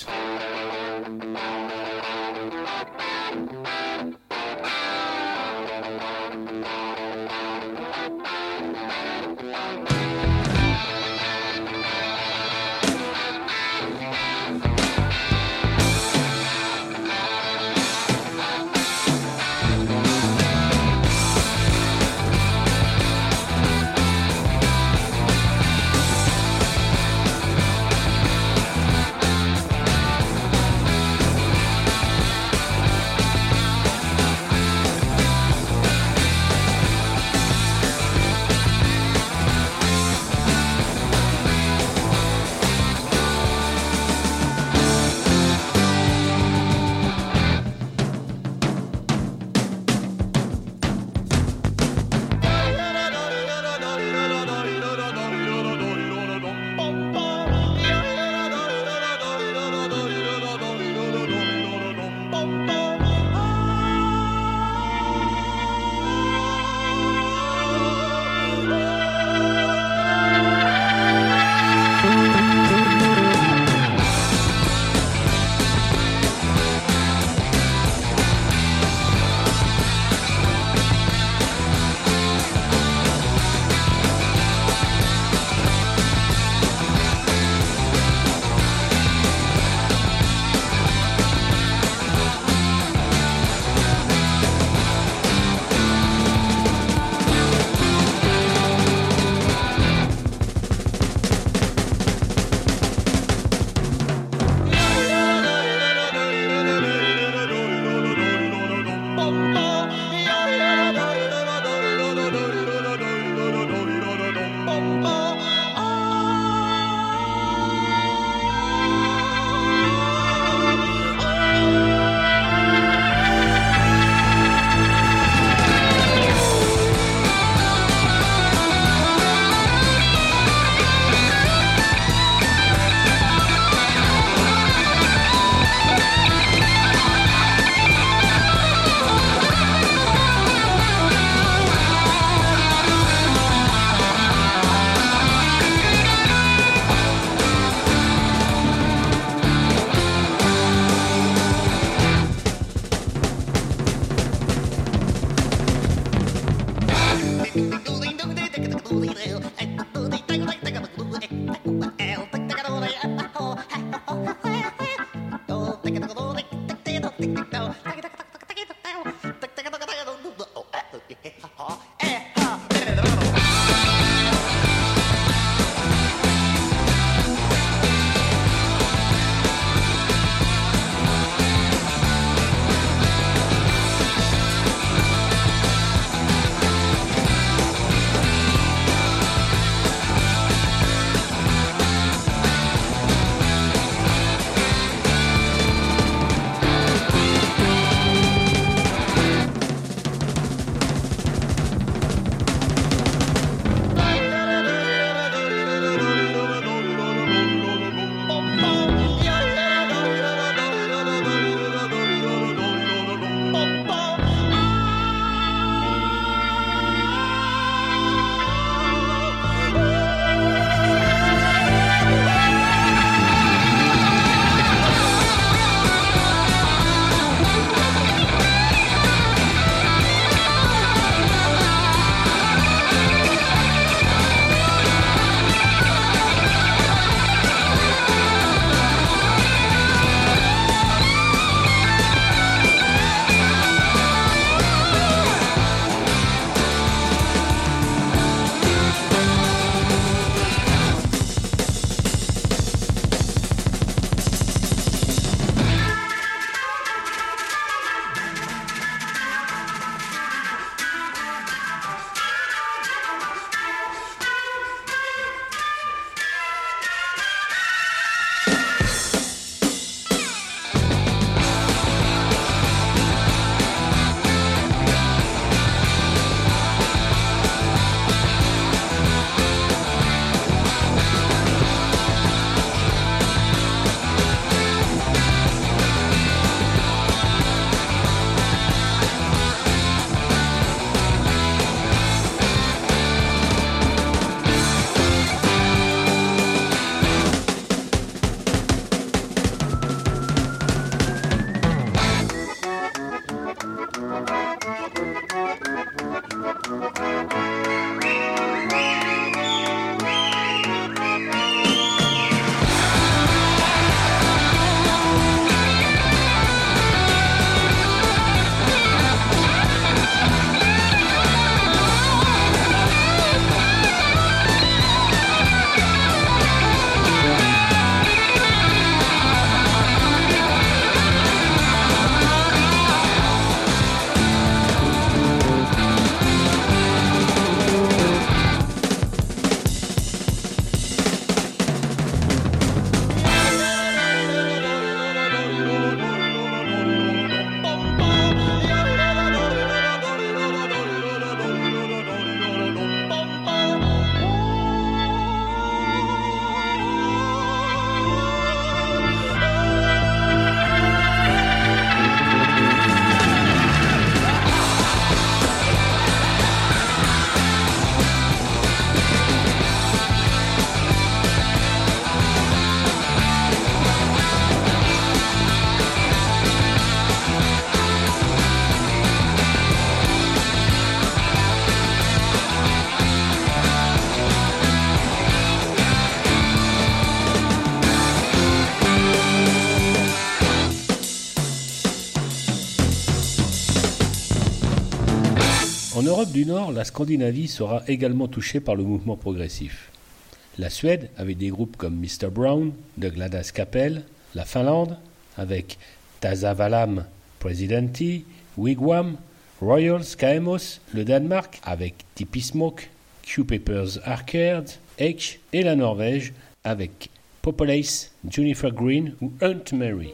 En Europe du Nord, la Scandinavie sera également touchée par le mouvement progressif. La Suède, avec des groupes comme mister Brown, de Gladys Kapell, la Finlande, avec Tasavalam Presidenti, Wigwam, Royals Kaemos, le Danemark, avec Tippy Smoke, Q-Papers Arcade, H, et la Norvège, avec Populace, Jennifer Green ou Aunt Mary.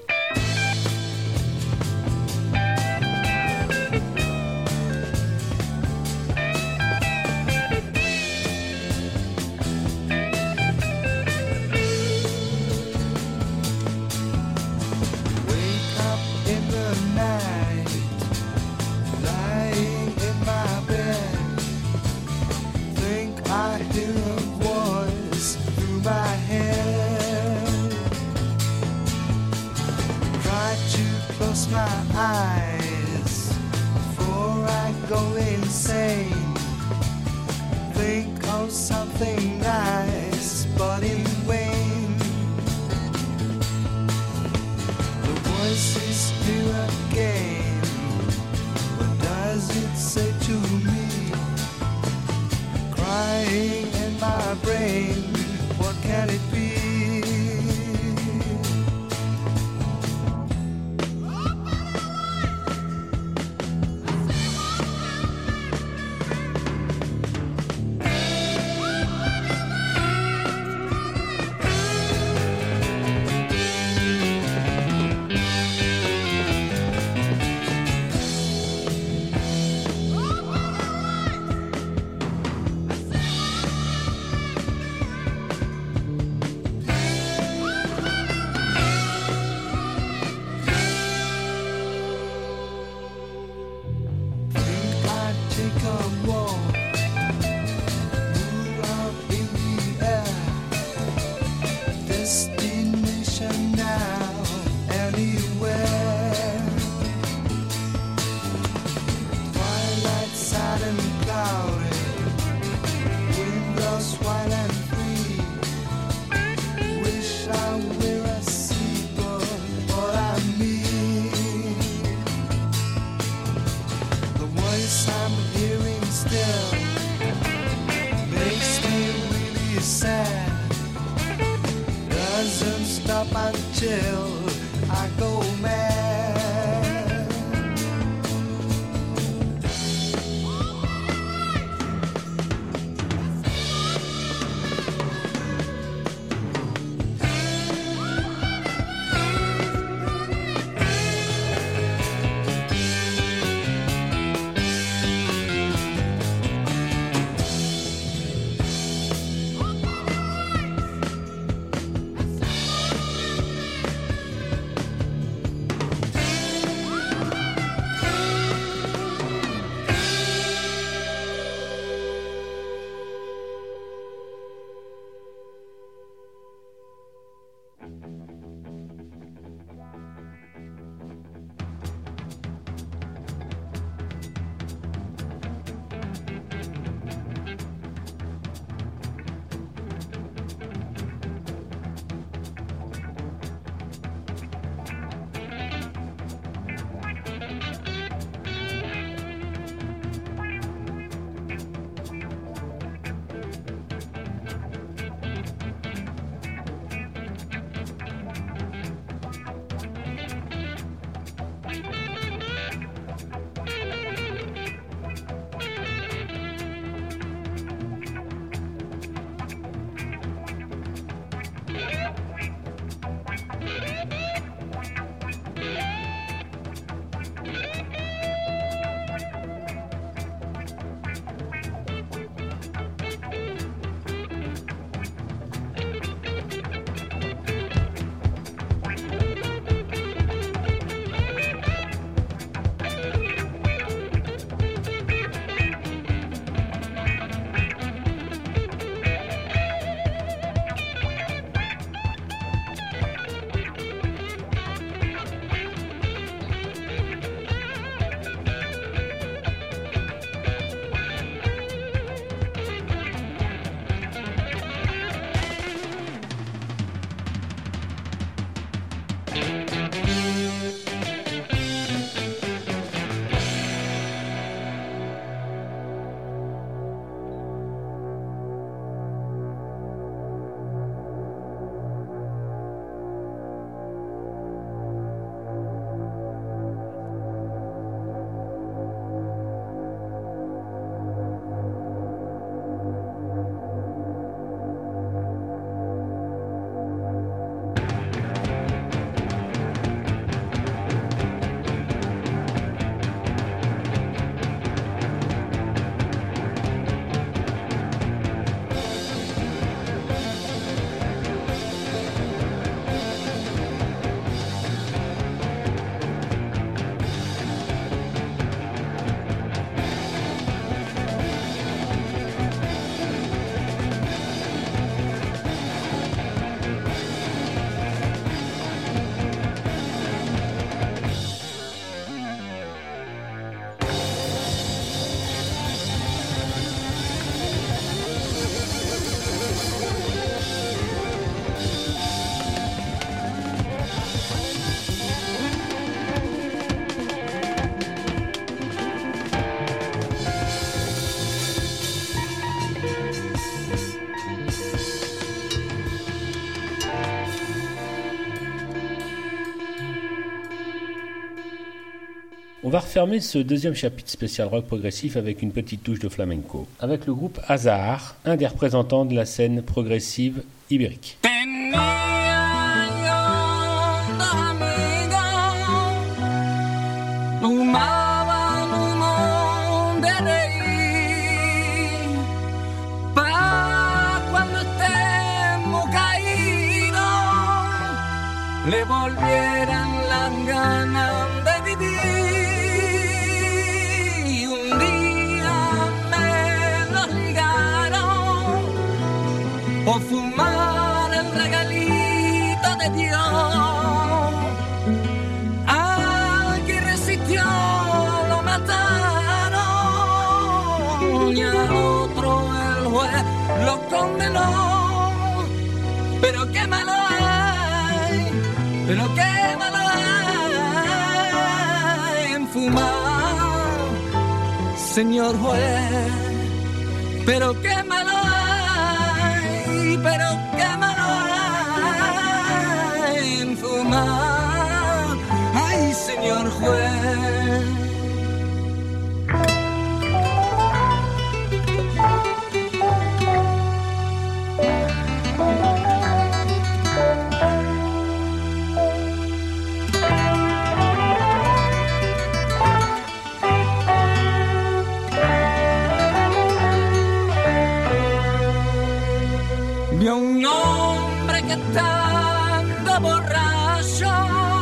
On va refermer ce deuxième chapitre spécial rock progressif avec une petite touche de flamenco, avec le groupe Azahar, un des représentants de la scène progressive ibérique. Le volvieran las ganas de vivir y un día me los ligaron por fumar el regalito de Dios. Al que resistió lo mataron y al otro el juez lo condenó. Pero qué malo hay, pero qué malo hay en fumar, señor juez. Pero qué malo hay, pero qué malo hay en fumar, ay, señor juez. Vi a un hombre que estando borracho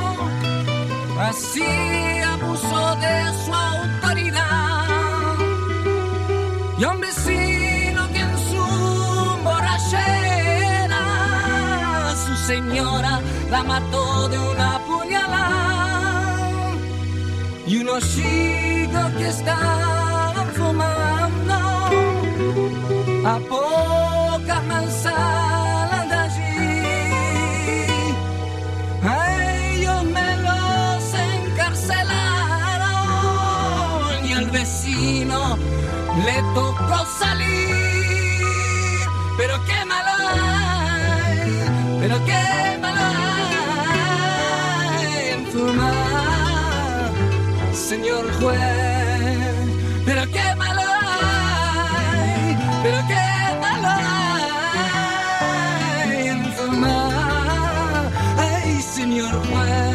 así abusó de su autoridad, y a un vecino que en su borrachera a su señora la mató de una puñalada, y unos chicos que estaban fumando a pocas manzanas de allí, a ellos me los encarcelaron y al vecino le tocó salir. Pero qué malo hay, pero qué malo hay en fumar, señor juez. Pero qué malo hay, pero qué malo hay en fumar, ay, señor juez.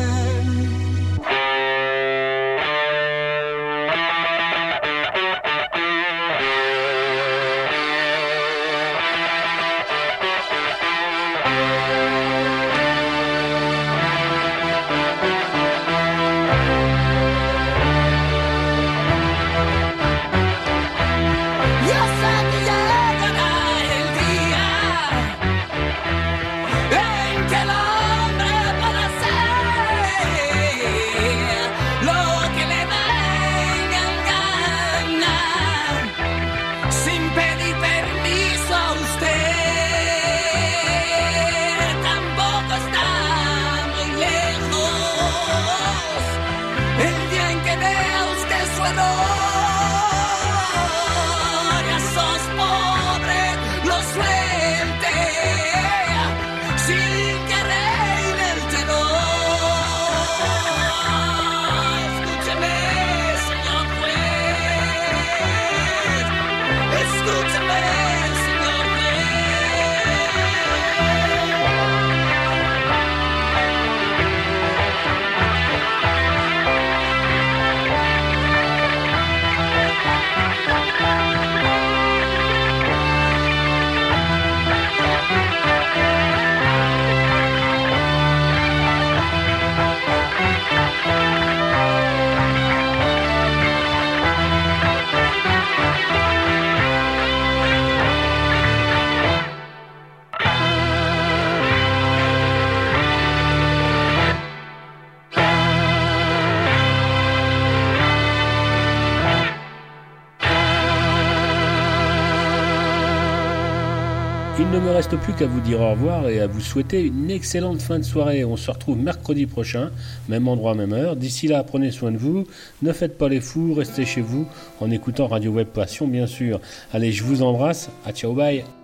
Il ne me reste plus qu'à vous dire au revoir et à vous souhaiter une excellente fin de soirée. On se retrouve mercredi prochain, même endroit, même heure. D'ici là, prenez soin de vous, ne faites pas les fous, restez chez vous en écoutant Radio Web Passion, bien sûr. Allez, je vous embrasse, à ciao, bye.